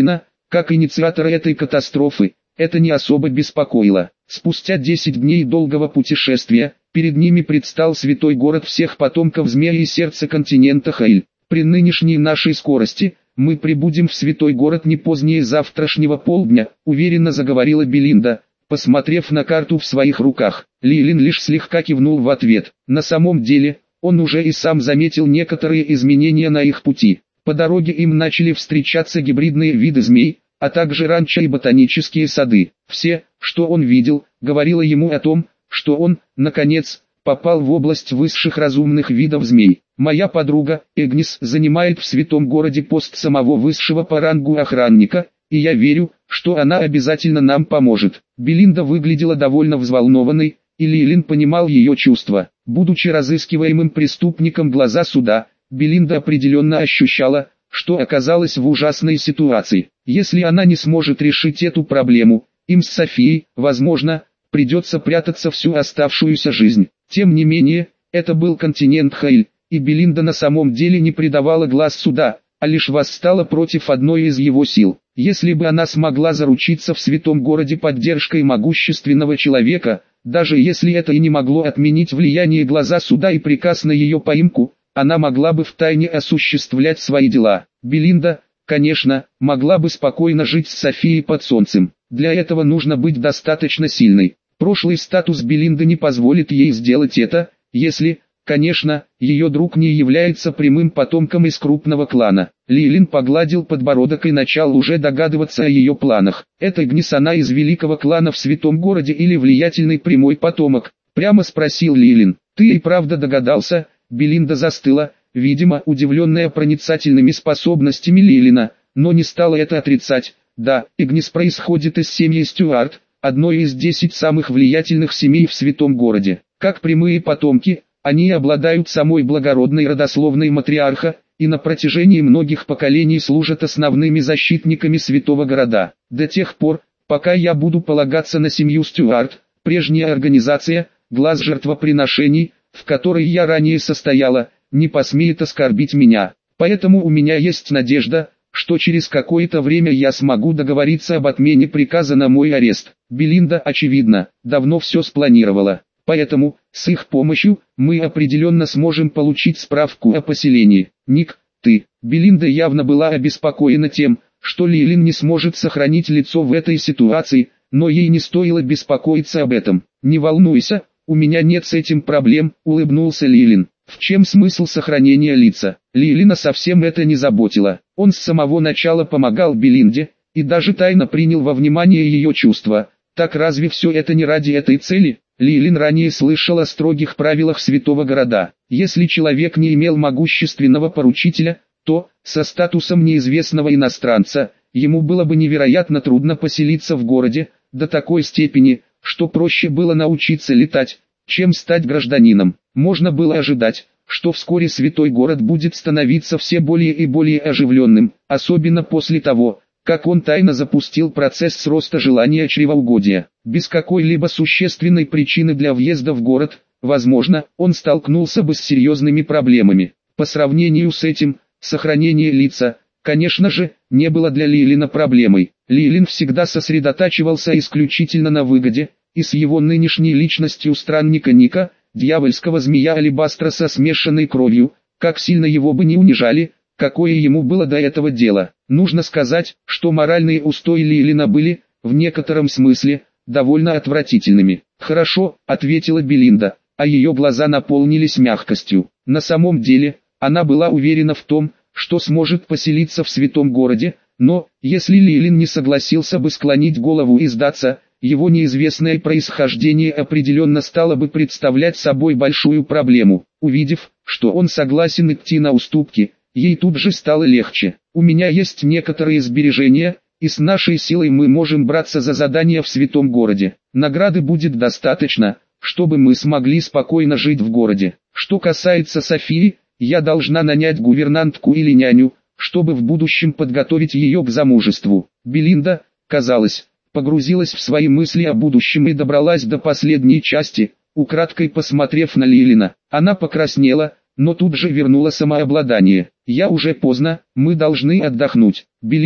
Как инициатора этой катастрофы, это не особо беспокоило. Спустя 10 дней долгого путешествия, перед ними предстал святой город всех потомков змея и сердца континента Хейль. При нынешней нашей скорости, мы прибудем в святой город не позднее завтрашнего полдня, уверенно заговорила Белинда, посмотрев на карту в своих руках. Лилин лишь слегка кивнул в ответ. На самом деле, он уже и сам заметил некоторые изменения на их пути. По дороге им начали встречаться гибридные виды змей, а также ранчо и ботанические сады. Все, что он видел, говорило ему о том, что он, наконец, попал в область высших разумных видов змей. Моя подруга, Эгнис, занимает в святом городе пост самого высшего по рангу охранника, и я верю, что она обязательно нам поможет. Белинда выглядела довольно взволнованной, и Лилин понимал ее чувства. Будучи разыскиваемым преступником глаза суда, Белинда определенно ощущала, что оказалась в ужасной ситуации. Если она не сможет решить эту проблему, им с Софией, возможно, придется прятаться всю оставшуюся жизнь. Тем не менее, это был континент Хейль, и Белинда на самом деле не предавала глаз суда, а лишь восстала против одной из его сил. Если бы она смогла заручиться в святом городе поддержкой могущественного человека, даже если это и не могло отменить влияние глаза суда и приказ на ее поимку, она могла бы втайне осуществлять свои дела. Белинда, конечно, могла бы спокойно жить с Софией под солнцем. Для этого нужно быть достаточно сильной. Прошлый статус Белинды не позволит ей сделать это, если, конечно, ее друг не является прямым потомком из крупного клана. Лилин погладил подбородок и начал уже догадываться о ее планах. Это Эгнис, она из великого клана в святом городе или влиятельный прямой потомок? Прямо спросил Лилин. Ты и правда догадался? Белинда застыла, видимо, удивленная проницательными способностями Лилина, но не стала это отрицать. Да, Эгнис происходит из семьи Стюарт, одной из 10 самых влиятельных семей в святом городе. Как прямые потомки, они обладают самой благородной родословной матриарха, и на протяжении многих поколений служат основными защитниками святого города. До тех пор, пока я буду полагаться на семью Стюарт, прежняя организация, глаз жертвоприношений, в которой я ранее состояла, не посмеет оскорбить меня. Поэтому у меня есть надежда, что через какое-то время я смогу договориться об отмене приказа на мой арест. Белинда, очевидно, давно все спланировала. Поэтому, с их помощью, мы определенно сможем получить справку о поселении. Ник, ты. Белинда явно была обеспокоена тем, что Лилин не сможет сохранить лицо в этой ситуации, но ей не стоило беспокоиться об этом. Не волнуйся, у меня нет с этим проблем, улыбнулся Лилин. В чем смысл сохранения лица? Лилина совсем это не заботило. Он с самого начала помогал Белинде, и даже тайно принял во внимание ее чувства. Так разве все это не ради этой цели? Лилин ранее слышал о строгих правилах святого города. Если человек не имел могущественного поручителя, то, со статусом неизвестного иностранца, ему было бы невероятно трудно поселиться в городе, до такой степени, что проще было научиться летать, чем стать гражданином. Можно было ожидать, что вскоре святой город будет становиться все более и более оживленным, особенно после того, как он тайно запустил процесс роста желания чревоугодия. Без какой-либо существенной причины для въезда в город, возможно, он столкнулся бы с серьезными проблемами. По сравнению с этим, сохранение лица, конечно же, не было для Лилина проблемой. Лилин всегда сосредотачивался исключительно на выгоде, и с его нынешней личностью странника Ника, дьявольского змея Алебастра со смешанной кровью, как сильно его бы не унижали, какое ему было до этого дело. Нужно сказать, что моральные устои Лилина были, в некотором смысле, довольно отвратительными. «Хорошо», — ответила Белинда, а ее глаза наполнились мягкостью. На самом деле, она была уверена в том, что сможет поселиться в святом городе, но, если Лилин не согласился бы склонить голову и сдаться, его неизвестное происхождение определенно стало бы представлять собой большую проблему. Увидев, что он согласен идти на уступки, ей тут же стало легче. «У меня есть некоторые сбережения, и с нашей силой мы можем браться за задания в святом городе. Награды будет достаточно, чтобы мы смогли спокойно жить в городе. Что касается Софии, я должна нанять гувернантку или няню, чтобы в будущем подготовить ее к замужеству». Белинда, казалось, погрузилась в свои мысли о будущем и добралась до последней части, украдкой посмотрев на Лилина. Она покраснела, но тут же вернула самообладание. «Я уже поздно, мы должны отдохнуть». Белинда,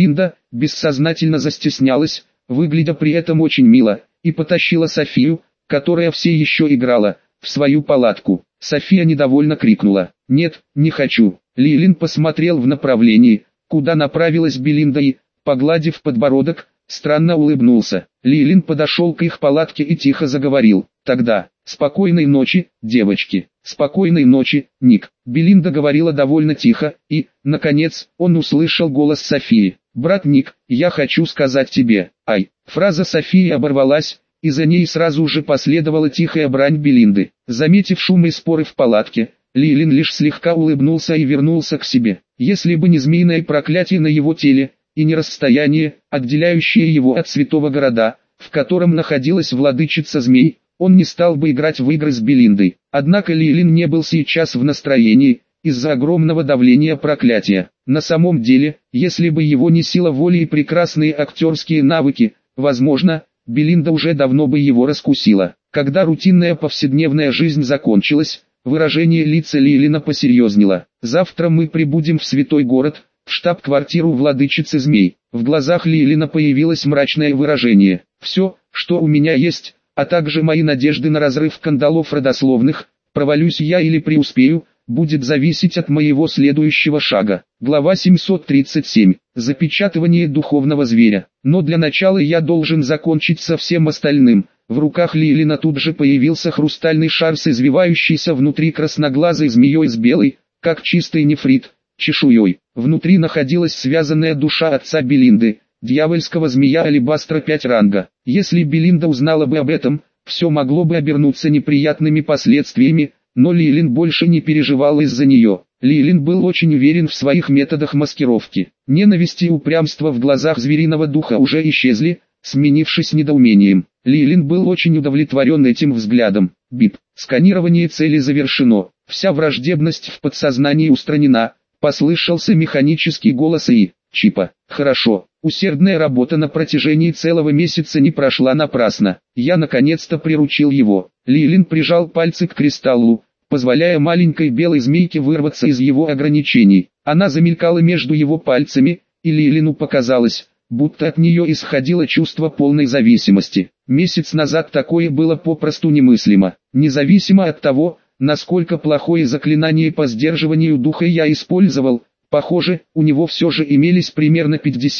бессознательно застеснялась, выглядя при этом очень мило, и потащила Софию, которая все еще играла, в свою палатку. София недовольно крикнула: «Нет, не хочу». Лилин посмотрел в направлении, куда направилась Белинда и, погладив подбородок, странно улыбнулся. Лилин подошел к их палатке и тихо заговорил: «Тогда, спокойной ночи, девочки, спокойной ночи, Ник». Белинда говорила довольно тихо, и, наконец, он услышал голос Софии: «Брат Ник, я хочу сказать тебе, ай». Фраза Софии оборвалась, и за ней сразу же последовала тихая брань Белинды. Заметив шум и споры в палатке, Лилин лишь слегка улыбнулся и вернулся к себе. Если бы не змеиное проклятие на его теле, и не расстояние, отделяющее его от святого города, в котором находилась владычица змей, он не стал бы играть в игры с Белиндой. Однако Лилин не был сейчас в настроении, из-за огромного давления проклятия. На самом деле, если бы его не сила воли и прекрасные актерские навыки, возможно, Белинда уже давно бы его раскусила. Когда рутинная повседневная жизнь закончилась, выражение лица Лилина посерьезнело. «Завтра мы прибудем в святой город, в штаб-квартиру владычицы змей». В глазах Лилина появилось мрачное выражение. «Все, что у меня есть, а также мои надежды на разрыв кандалов родословных, провалюсь я или преуспею, будет зависеть от моего следующего шага». Глава 737. Запечатывание духовного зверя. Но для начала я должен закончить со всем остальным. В руках Лилина тут же появился хрустальный шар с извивающейся внутри красноглазой змеей с белой, как чистый нефрит, чешуей. Внутри находилась связанная душа отца Белинды, дьявольского змея алебастра 5 ранга. Если Белинда узнала бы об этом, все могло бы обернуться неприятными последствиями, но Лилин больше не переживал из-за нее. Лилин был очень уверен в своих методах маскировки. Ненависть и упрямство в глазах звериного духа уже исчезли, сменившись недоумением. Лилин был очень удовлетворен этим взглядом. Бип. Сканирование цели завершено. Вся враждебность в подсознании устранена. Послышался механический голос ИИ чипа. Хорошо. Усердная работа на протяжении целого месяца не прошла напрасно. Я наконец-то приручил его. Лилин прижал пальцы к кристаллу, позволяя маленькой белой змейке вырваться из его ограничений. Она замелькала между его пальцами, и Лилину показалось, будто от нее исходило чувство полной зависимости. Месяц назад такое было попросту немыслимо. Независимо от того, насколько плохое заклинание по сдерживанию духа я использовал, похоже, у него все же имелись примерно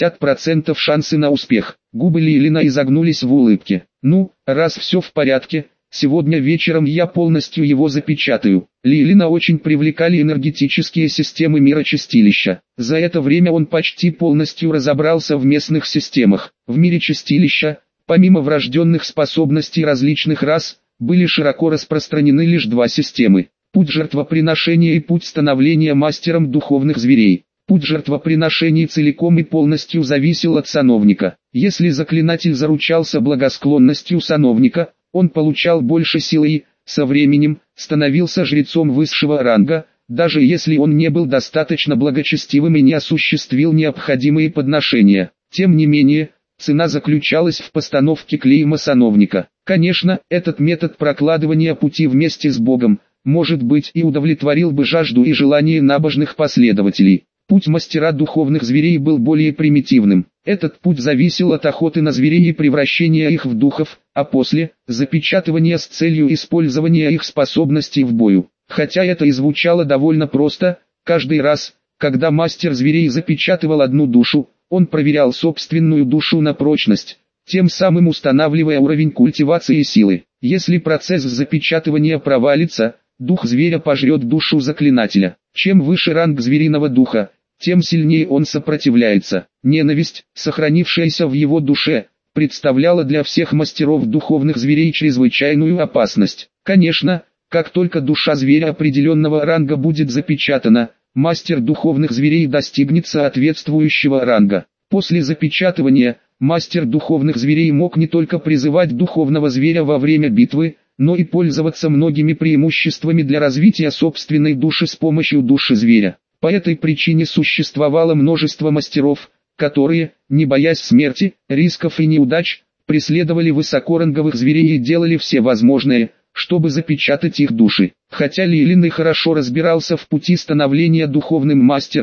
50% шансы на успех. Губы Лилина изогнулись в улыбке. «Ну, раз все в порядке, сегодня вечером я полностью его запечатаю». Лилина очень привлекали энергетические системы мира чистилища. За это время он почти полностью разобрался в местных системах. В мире чистилища, помимо врожденных способностей различных рас, были широко распространены лишь два системы: путь жертвоприношения и путь становления мастером духовных зверей. Путь жертвоприношений целиком и полностью зависел от сановника. Если заклинатель заручался благосклонностью сановника, он получал больше силы и, со временем, становился жрецом высшего ранга, даже если он не был достаточно благочестивым и не осуществил необходимые подношения. Тем не менее, цена заключалась в постановке клейма сановника. Конечно, этот метод прокладывания пути вместе с Богом, может быть, и удовлетворил бы жажду и желание набожных последователей. Путь мастера духовных зверей был более примитивным. Этот путь зависел от охоты на зверей и превращения их в духов, а после – запечатывания с целью использования их способностей в бою. Хотя это и звучало довольно просто, каждый раз, когда мастер зверей запечатывал одну душу, он проверял собственную душу на прочность, тем самым устанавливая уровень культивации силы. Если процесс запечатывания провалится, дух зверя пожрет душу заклинателя. Чем выше ранг звериного духа, тем сильнее он сопротивляется. Ненависть, сохранившаяся в его душе, представляла для всех мастеров духовных зверей чрезвычайную опасность. Конечно, как только душа зверя определенного ранга будет запечатана, мастер духовных зверей достигнет соответствующего ранга. После запечатывания, мастер духовных зверей мог не только призывать духовного зверя во время битвы, но и пользоваться многими преимуществами для развития собственной души с помощью души зверя. По этой причине существовало множество мастеров, которые, не боясь смерти, рисков и неудач, преследовали высокоранговых зверей и делали все возможное, чтобы запечатать их души. Хотя Лилин и хорошо разбирался в пути становления духовным мастером,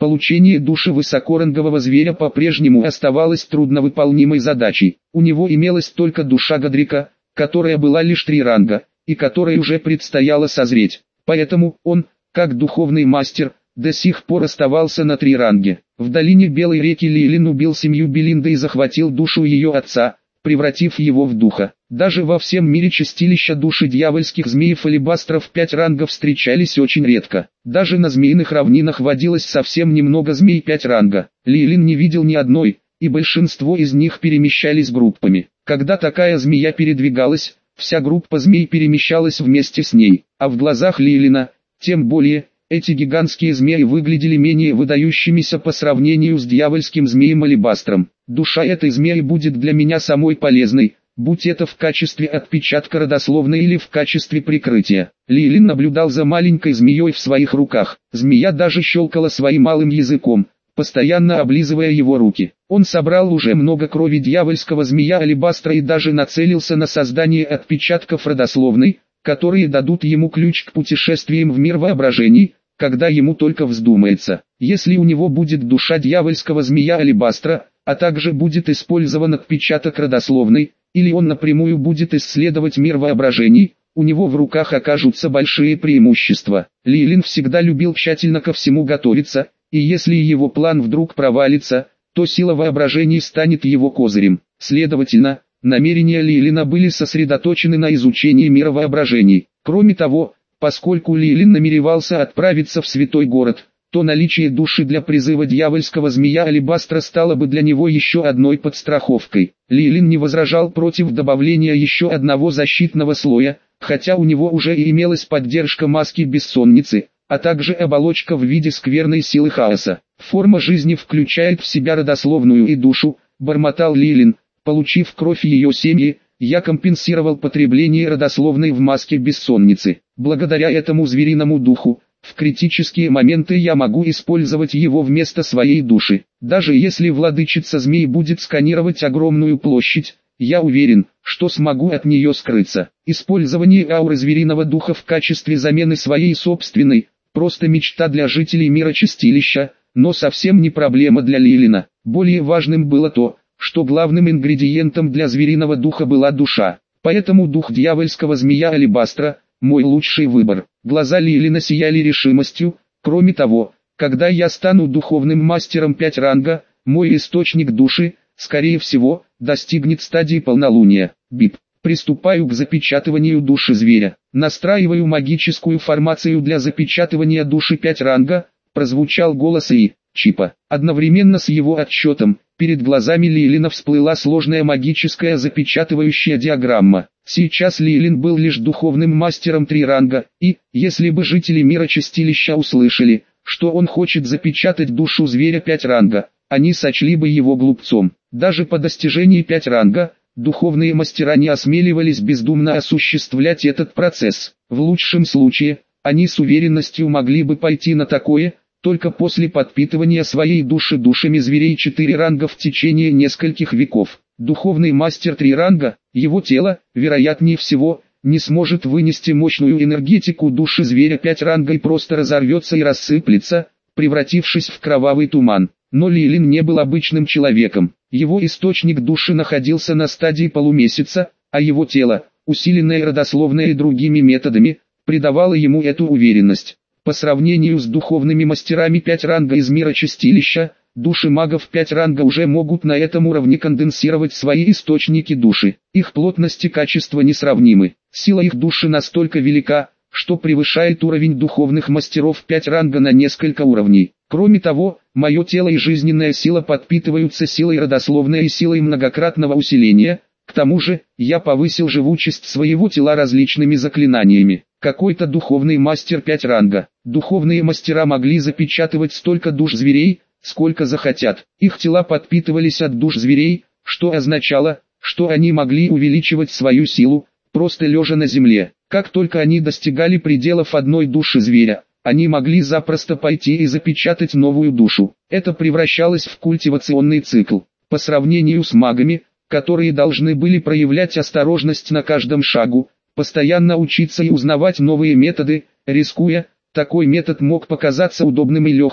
Получение души высокорангового зверя по-прежнему оставалось трудновыполнимой задачей. У него имелась только душа Годрика, которая была лишь 3 ранга, и которой уже предстояло созреть. Поэтому он, как духовный мастер, до сих пор оставался на 3 ранге. В долине Белой реки Лилин убил семью Белинда и захватил душу ее отца, превратив его в духа. Даже во всем мире чистилища души дьявольских змеев-алебастров 5 рангов встречались очень редко. Даже на змеиных равнинах водилось совсем немного змей 5 ранга. Лилин не видел ни одной, и большинство из них перемещались группами. Когда такая змея передвигалась, вся группа змей перемещалась вместе с ней, а в глазах Лилина, тем более, эти гигантские змеи выглядели менее выдающимися по сравнению с дьявольским змеем-алебастром. Душа этой змеи будет для меня самой полезной, будь это в качестве отпечатка родословной или в качестве прикрытия. Лилин наблюдал за маленькой змеей в своих руках. Змея даже щелкала своим малым языком, постоянно облизывая его руки. Он собрал уже много крови дьявольского змея-алебастра и даже нацелился на создание отпечатков родословной, которые дадут ему ключ к путешествиям в мир воображений, когда ему только вздумается. Если у него будет душа дьявольского змея-алебастра, а также будет использован отпечаток родословной, или он напрямую будет исследовать мир воображений, у него в руках окажутся большие преимущества. Лилин всегда любил тщательно ко всему готовиться, и если его план вдруг провалится, то сила воображений станет его козырем. Следовательно, намерения Лилина были сосредоточены на изучении мира воображений. Кроме того, поскольку Лилин намеревался отправиться в святой город, то наличие души для призыва дьявольского змея-алебастра стало бы для него еще одной подстраховкой. Лилин не возражал против добавления еще одного защитного слоя, хотя у него уже и имелась поддержка маски бессонницы, а также оболочка в виде скверной силы хаоса. Форма жизни включает в себя родословную и душу, бормотал Лилин. Получив кровь ее семьи, я компенсировал потребление родословной в маске бессонницы. Благодаря этому звериному духу, в критические моменты я могу использовать его вместо своей души. Даже если владычица змей будет сканировать огромную площадь, я уверен, что смогу от нее скрыться. Использование ауры звериного духа в качестве замены своей собственной, просто мечта для жителей мира чистилища, но совсем не проблема для Лилина. Более важным было то, что главным ингредиентом для звериного духа была душа. Поэтому дух дьявольского змея-алебастра – мой лучший выбор. Глаза Лилина сияли решимостью. Кроме того, когда я стану духовным мастером 5 ранга, мой источник души, скорее всего, достигнет стадии полнолуния. Бип. Приступаю к запечатыванию души зверя. Настраиваю магическую формацию для запечатывания души 5 ранга, прозвучал голос Чипа. Одновременно с его отсчетом, перед глазами Лилина всплыла сложная магическая запечатывающая диаграмма. Сейчас Лилин был лишь духовным мастером 3 ранга, и, если бы жители мира чистилища услышали, что он хочет запечатать душу зверя 5 ранга, они сочли бы его глупцом. Даже по достижении 5 ранга, духовные мастера не осмеливались бездумно осуществлять этот процесс. В лучшем случае, они с уверенностью могли бы пойти на такое, только после подпитывания своей души душами зверей 4 ранга в течение нескольких веков. Духовный мастер 3 ранга, его тело, вероятнее всего, не сможет вынести мощную энергетику души зверя 5 ранга и просто разорвется и рассыплется, превратившись в кровавый туман. Но Лилин не был обычным человеком. Его источник души находился на стадии полумесяца, а его тело, усиленное родословной и другими методами, придавало ему эту уверенность. По сравнению с духовными мастерами 5 ранга из мира чистилища, души магов 5 ранга уже могут на этом уровне конденсировать свои источники души. Их плотность и качество несравнимы. Сила их души настолько велика, что превышает уровень духовных мастеров 5 ранга на несколько уровней. Кроме того, мое тело и жизненная сила подпитываются силой родословной и силой многократного усиления. К тому же, я повысил живучесть своего тела различными заклинаниями. Какой-то духовный мастер 5 ранга. Духовные мастера могли запечатывать столько душ зверей, сколько захотят. Их тела подпитывались от душ зверей, что означало, что они могли увеличивать свою силу, просто лежа на земле. Как только они достигали пределов одной души зверя, они могли запросто пойти и запечатать новую душу. Это превращалось в культивационный цикл. По сравнению с магами, которые должны были проявлять осторожность на каждом шагу, постоянно учиться и узнавать новые методы, рискуя, такой метод мог показаться удобным и легким,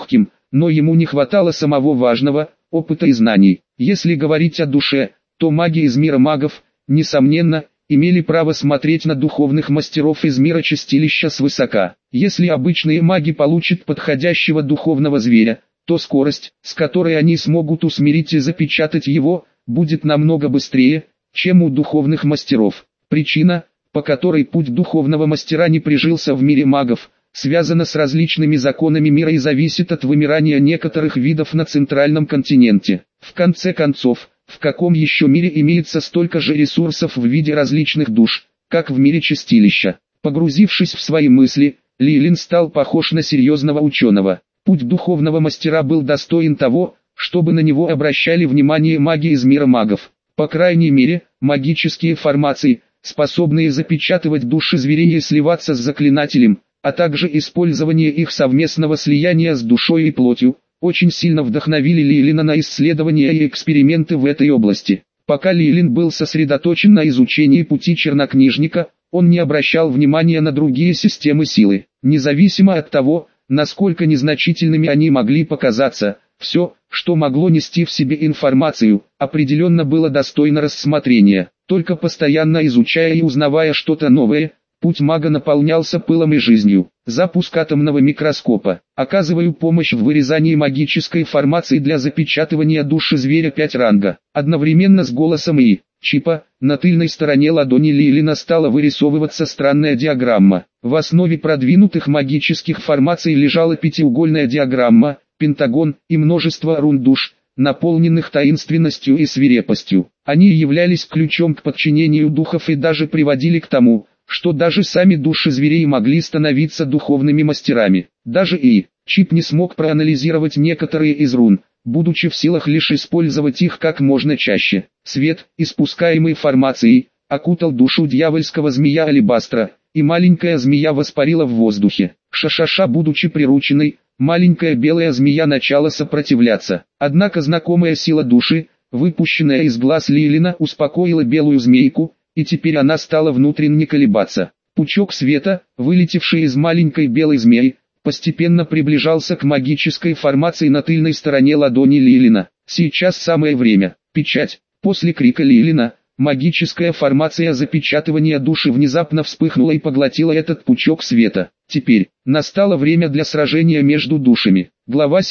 но ему не хватало самого важного – опыта и знаний. Если говорить о душе, то маги из мира магов, несомненно, имели право смотреть на духовных мастеров из мира чистилища свысока. Если обычные маги получат подходящего духовного зверя, то скорость, с которой они смогут усмирить и запечатать его, будет намного быстрее, чем у духовных мастеров. Причина, по которой путь духовного мастера не прижился в мире магов, связана с различными законами мира и зависит от вымирания некоторых видов на центральном континенте. В конце концов, в каком еще мире имеется столько же ресурсов в виде различных душ, как в мире чистилища? Погрузившись в свои мысли, Лилин стал похож на серьезного ученого. Путь духовного мастера был достоин того, чтобы на него обращали внимание маги из мира магов. По крайней мере, магические формации, способные запечатывать души зверей и сливаться с заклинателем, а также использование их совместного слияния с душой и плотью, очень сильно вдохновили Лилина на исследования и эксперименты в этой области. Пока Лилин был сосредоточен на изучении пути чернокнижника, он не обращал внимания на другие системы силы. Независимо от того, насколько незначительными они могли показаться, все, что могло нести в себе информацию, определенно было достойно рассмотрения. Только постоянно изучая и узнавая что-то новое, путь мага наполнялся пылом и жизнью. Запуск атомного микроскопа. Оказываю помощь в вырезании магической формации для запечатывания души зверя 5 ранга. Одновременно с голосом и чипа, на тыльной стороне ладони Лилина стала вырисовываться странная диаграмма. В основе продвинутых магических формаций лежала пятиугольная диаграмма, пентагон и множество рун душ, наполненных таинственностью и свирепостью. Они являлись ключом к подчинению духов и даже приводили к тому, что даже сами души зверей могли становиться духовными мастерами. Даже чип не смог проанализировать некоторые из рун, будучи в силах лишь использовать их как можно чаще. Свет, испускаемый формацией, окутал душу дьявольского змея Алебастра, и маленькая змея воспарила в воздухе. Шашаша, будучи прирученной, маленькая белая змея начала сопротивляться. Однако знакомая сила души, выпущенная из глаз Лилина, успокоила белую змейку, и теперь она стала внутренне колебаться. Пучок света, вылетевший из маленькой белой змеи, постепенно приближался к магической формации на тыльной стороне ладони Лилина. Сейчас самое время. Печать. После крика Лилина, магическая формация запечатывания души внезапно вспыхнула и поглотила этот пучок света. Теперь, настало время для сражения между душами. Глава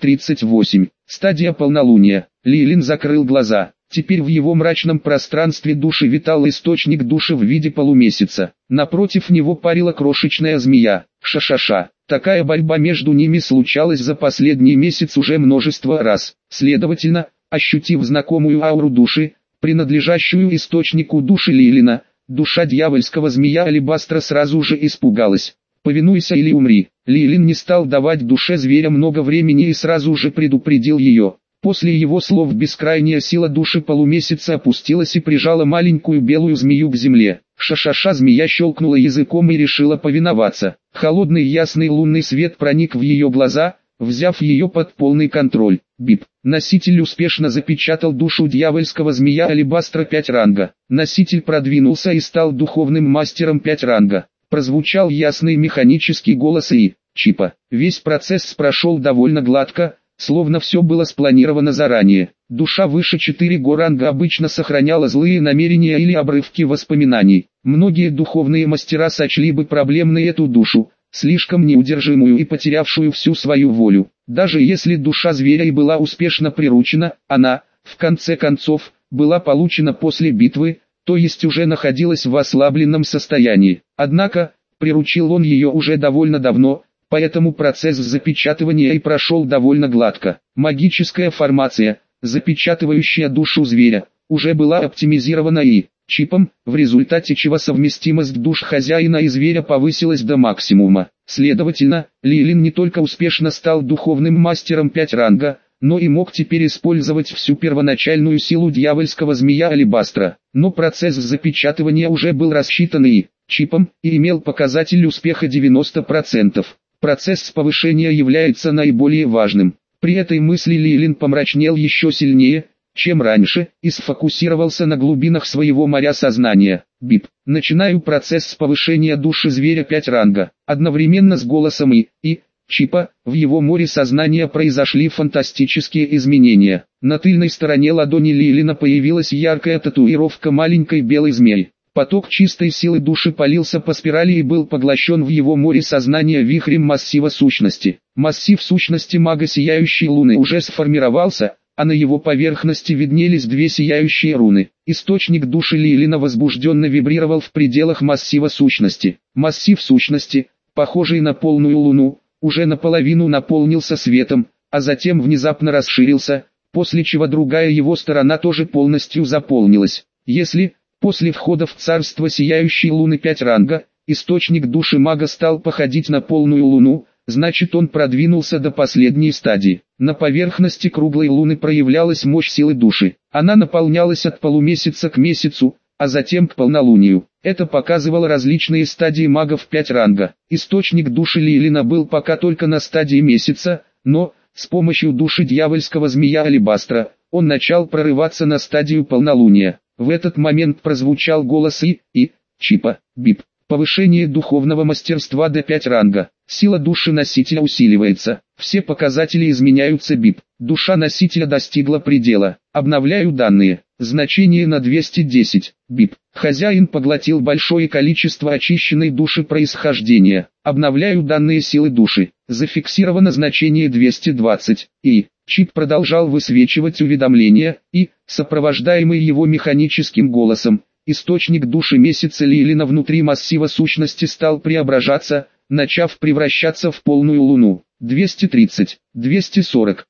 738. Стадия полнолуния. Лилин закрыл глаза. Теперь в его мрачном пространстве души витал источник души в виде полумесяца. Напротив него парила крошечная змея. Шашаша. Такая борьба между ними случалась за последний месяц уже множество раз. Следовательно, ощутив знакомую ауру души, принадлежащую источнику души Лилина, душа дьявольского змея Алебастра сразу же испугалась. «Повинуйся или умри». Лилин не стал давать душе зверя много времени и сразу же предупредил ее. После его слов бескрайняя сила души полумесяца опустилась и прижала маленькую белую змею к земле. Шашаша змея щелкнула языком и решила повиноваться. Холодный ясный лунный свет проник в ее глаза, взяв ее под полный контроль. Бип. Носитель успешно запечатал душу дьявольского змея Алебастра 5 ранга. Носитель продвинулся и стал духовным мастером 5 ранга. Прозвучал ясный механический голос чипа. Весь процесс прошел довольно гладко, словно все было спланировано заранее. Душа выше 4 ранга обычно сохраняла злые намерения или обрывки воспоминаний. Многие духовные мастера сочли бы проблемной эту душу, слишком неудержимую и потерявшую всю свою волю. Даже если душа зверя и была успешно приручена, она, в конце концов, была получена после битвы, то есть уже находилась в ослабленном состоянии. Однако, приручил он ее уже довольно давно, поэтому процесс запечатывания и прошел довольно гладко. Магическая формация, запечатывающая душу зверя, уже была оптимизирована чипом, в результате чего совместимость душ хозяина и зверя повысилась до максимума. Следовательно, Лилин не только успешно стал духовным мастером 5 ранга, но и мог теперь использовать всю первоначальную силу дьявольского змея Алебастра. Но процесс запечатывания уже был рассчитан чипом и имел показатель успеха 90%. Процесс повышения является наиболее важным. При этой мысли Лилин помрачнел еще сильнее, чем раньше, и сфокусировался на глубинах своего моря сознания. Бип. Начинаю процесс повышения души зверя 5 ранга. Одновременно с голосом Чипа, в его море сознания произошли фантастические изменения. На тыльной стороне ладони Лилина появилась яркая татуировка маленькой белой змеи. Поток чистой силы души полился по спирали и был поглощен в его море сознания вихрем массива сущности. Массив сущности мага Сияющей Луны уже сформировался, а на его поверхности виднелись две сияющие руны. Источник души Лилина возбужденно вибрировал в пределах массива сущности. Массив сущности, похожий на полную луну, уже наполовину наполнился светом, а затем внезапно расширился, после чего другая его сторона тоже полностью заполнилась. Если, после входа в царство Сияющей Луны 5 ранга, источник души мага стал походить на полную луну, значит он продвинулся до последней стадии. На поверхности круглой луны проявлялась мощь силы души. Она наполнялась от полумесяца к месяцу, а затем к полнолунию. Это показывало различные стадии магов 5 ранга. Источник души Лилина был пока только на стадии месяца, но, с помощью души дьявольского змея Алебастра, он начал прорываться на стадию полнолуния. В этот момент прозвучал голос Чипа, бип. Повышение духовного мастерства до 5 ранга. Сила души носителя усиливается. Все показатели изменяются бип. Душа носителя достигла предела. Обновляю данные. Значение на 210. Бип. Хозяин поглотил большое количество очищенной души происхождения. Обновляю данные силы души. Зафиксировано значение 220. Чип продолжал высвечивать уведомления, сопровождаемый его механическим голосом, источник души месяца Лилина внутри массива сущности стал преображаться, начав превращаться в полную луну. 230, 240,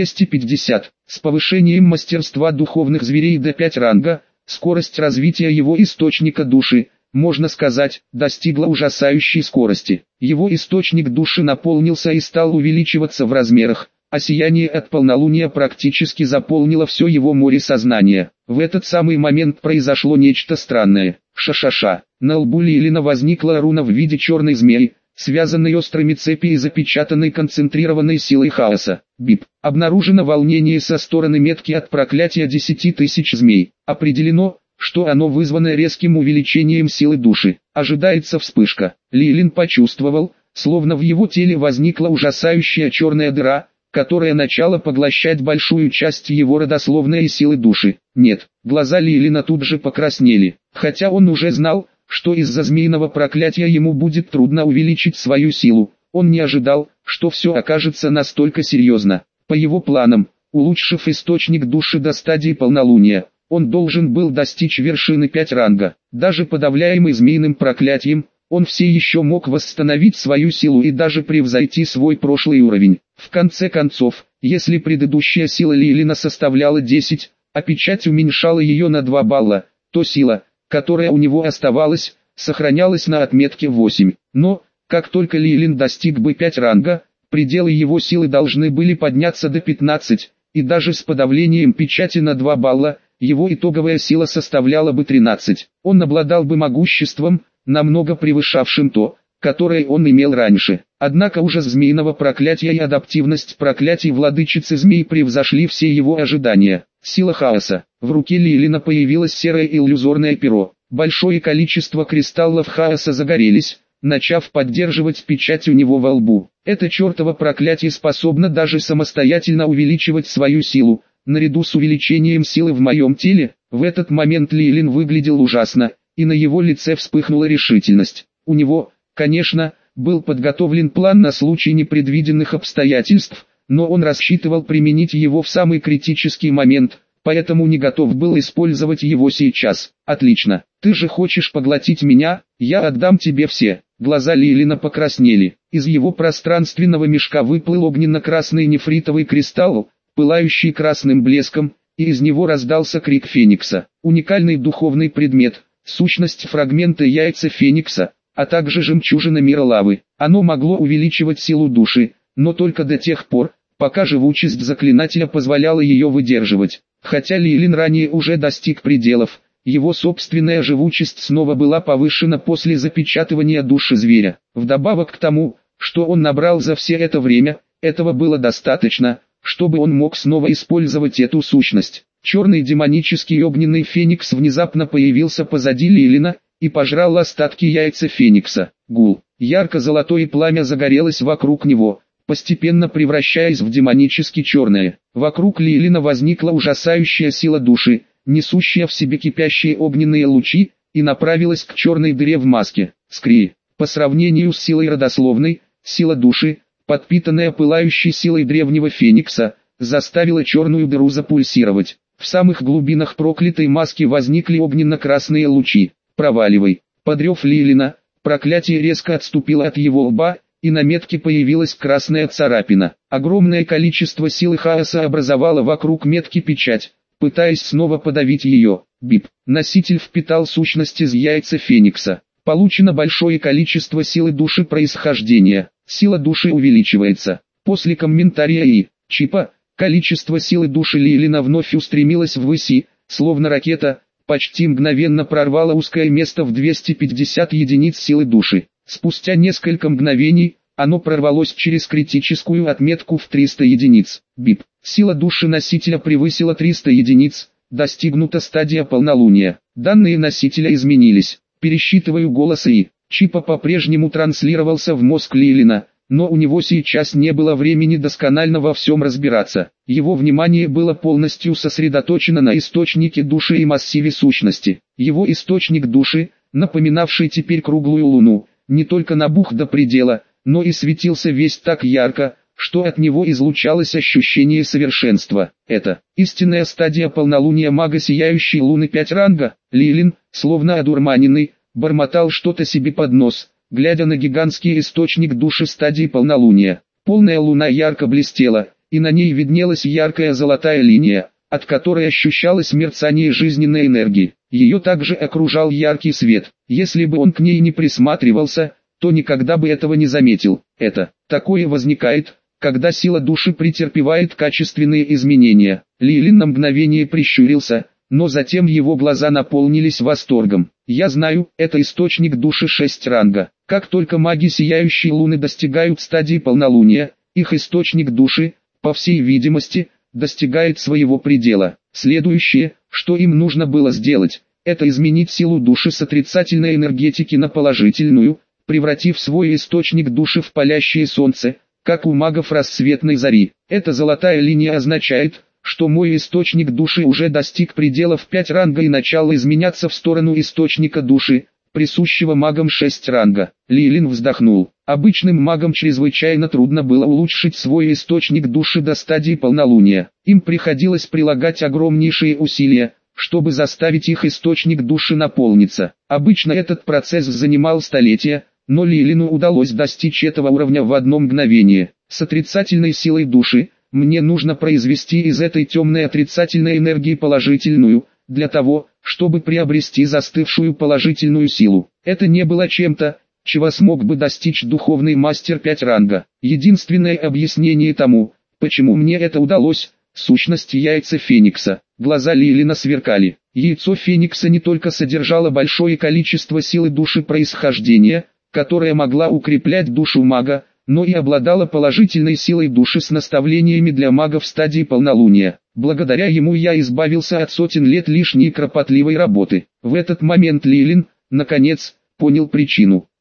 250. С повышением мастерства духовных зверей до 5 ранга, скорость развития его источника души, можно сказать, достигла ужасающей скорости. Его источник души наполнился и стал увеличиваться в размерах, а сияние от полнолуния практически заполнило все его море сознания. В этот самый момент произошло нечто странное. Ша-ша-ша. На лбу Лилина возникла руна в виде черной змеи, связанной острыми цепи и запечатанной концентрированной силой хаоса. Бип. Обнаружено волнение со стороны метки от проклятия 10 тысяч змей. Определено, что оно вызвано резким увеличением силы души. Ожидается вспышка. Лилин почувствовал, словно в его теле возникла ужасающая черная дыра, которая начала поглощать большую часть его родословной силы души. Нет, глаза Лилина тут же покраснели, хотя он уже знал, что из-за змеиного проклятия ему будет трудно увеличить свою силу. Он не ожидал, что все окажется настолько серьезно. По его планам, улучшив источник души до стадии полнолуния, он должен был достичь вершины 5 ранга. Даже подавляемый змеиным проклятием, он все еще мог восстановить свою силу и даже превзойти свой прошлый уровень. В конце концов, если предыдущая сила Лилина составляла 10, а печать уменьшала ее на 2 балла, то сила, которая у него оставалась, сохранялась на отметке 8. Но, как только Лилин достиг бы 5 ранга, пределы его силы должны были подняться до 15, и даже с подавлением печати на 2 балла, его итоговая сила составляла бы 13. Он обладал бы могуществом, намного превышавшим то, которое он имел раньше. Однако ужас змеиного проклятия и адаптивность проклятий владычицы змей превзошли все его ожидания. Сила хаоса. В руке Лилина появилось серое иллюзорное перо. Большое количество кристаллов хаоса загорелись, начав поддерживать печать у него во лбу. Это чертово проклятие способно даже самостоятельно увеличивать свою силу. Наряду с увеличением силы в моем теле, в этот момент Лилин выглядел ужасно, и на его лице вспыхнула решительность. У него, конечно, был подготовлен план на случай непредвиденных обстоятельств, но он рассчитывал применить его в самый критический момент, поэтому не готов был использовать его сейчас. Отлично, ты же хочешь поглотить меня, я отдам тебе все. Глаза Лилина покраснели, из его пространственного мешка выплыл огненно-красный нефритовый кристалл, пылающий красным блеском, и из него раздался крик Феникса. Уникальный духовный предмет, сущность фрагмента яйца Феникса, а также жемчужина мира лавы. Оно могло увеличивать силу души, но только до тех пор, пока живучесть заклинателя позволяла ее выдерживать. Хотя Лилин ранее уже достиг пределов, его собственная живучесть снова была повышена после запечатывания души зверя. Вдобавок к тому, что он набрал за все это время, этого было достаточно, чтобы он мог снова использовать эту сущность. Черный демонический огненный феникс внезапно появился позади Лилина и пожрал остатки яйца феникса. Гул. Ярко-золотое пламя загорелось вокруг него, постепенно превращаясь в демонически черное. Вокруг Лилина возникла ужасающая сила души, несущая в себе кипящие огненные лучи, и направилась к черной дыре в маске. Скри. По сравнению с силой родословной, сила души, подпитанная пылающей силой древнего феникса, заставила черную дыру запульсировать. В самых глубинах проклятой маски возникли огненно-красные лучи. «Проваливай!» Подрев Лилина, проклятие резко отступило от его лба, и на метке появилась красная царапина. Огромное количество силы хаоса образовало вокруг метки печать, пытаясь снова подавить ее. Бип. Носитель впитал сущность из яйца феникса. Получено большое количество силы души происхождения. Сила души увеличивается. После комментария и чипа, количество силы души Лилина вновь устремилось ввысь, словно ракета, почти мгновенно прорвало узкое место в 250 единиц силы души. Спустя несколько мгновений, оно прорвалось через критическую отметку в 300 единиц. Бип. Сила души носителя превысила 300 единиц, достигнута стадия полнолуния. Данные носителя изменились. Пересчитываю голос и чипа по-прежнему транслировался в мозг Лилина, но у него сейчас не было времени досконально во всем разбираться. Его внимание было полностью сосредоточено на источнике души и массиве сущности. Его источник души, напоминавший теперь круглую луну, не только набух до предела, но и светился весь так ярко, что от него излучалось ощущение совершенства. Это истинная стадия полнолуния мага сияющей луны 5 ранга. Лилин, словно одурманенный, бормотал что-то себе под нос, глядя на гигантский источник души стадии полнолуния. Полная луна ярко блестела, и на ней виднелась яркая золотая линия, от которой ощущалось мерцание жизненной энергии. Ее также окружал яркий свет. Если бы он к ней не присматривался, то никогда бы этого не заметил. Это такое возникает, когда сила души претерпевает качественные изменения. Лилин на мгновение прищурился, но затем его глаза наполнились восторгом. Я знаю, это источник души 6 ранга. Как только маги сияющей луны достигают стадии полнолуния, их источник души, по всей видимости, достигает своего предела. Следующее, что им нужно было сделать, это изменить силу души с отрицательной энергетики на положительную, превратив свой источник души в палящее солнце, как у магов рассветной зари. Эта золотая линия означает, что мой источник души уже достиг предела в 5 ранга и начал изменяться в сторону источника души, присущего магам 6 ранга. Лилин вздохнул. Обычным магам чрезвычайно трудно было улучшить свой источник души до стадии полнолуния. Им приходилось прилагать огромнейшие усилия, чтобы заставить их источник души наполниться. Обычно этот процесс занимал столетия, но Лилину удалось достичь этого уровня в одно мгновение. С отрицательной силой души, мне нужно произвести из этой темной отрицательной энергии положительную, для того, чтобы приобрести застывшую положительную силу. Это не было чем-то, чего смог бы достичь духовный мастер 5 ранга. Единственное объяснение тому, почему мне это удалось, сущность яйца Феникса. Глаза Лилина сверкали. Яйцо Феникса не только содержало большое количество силы души происхождения, которая могла укреплять душу мага, но и обладала положительной силой души с наставлениями для магов в стадии полнолуния. Благодаря ему я избавился от сотен лет лишней кропотливой работы. В этот момент Лилин, наконец, понял причину.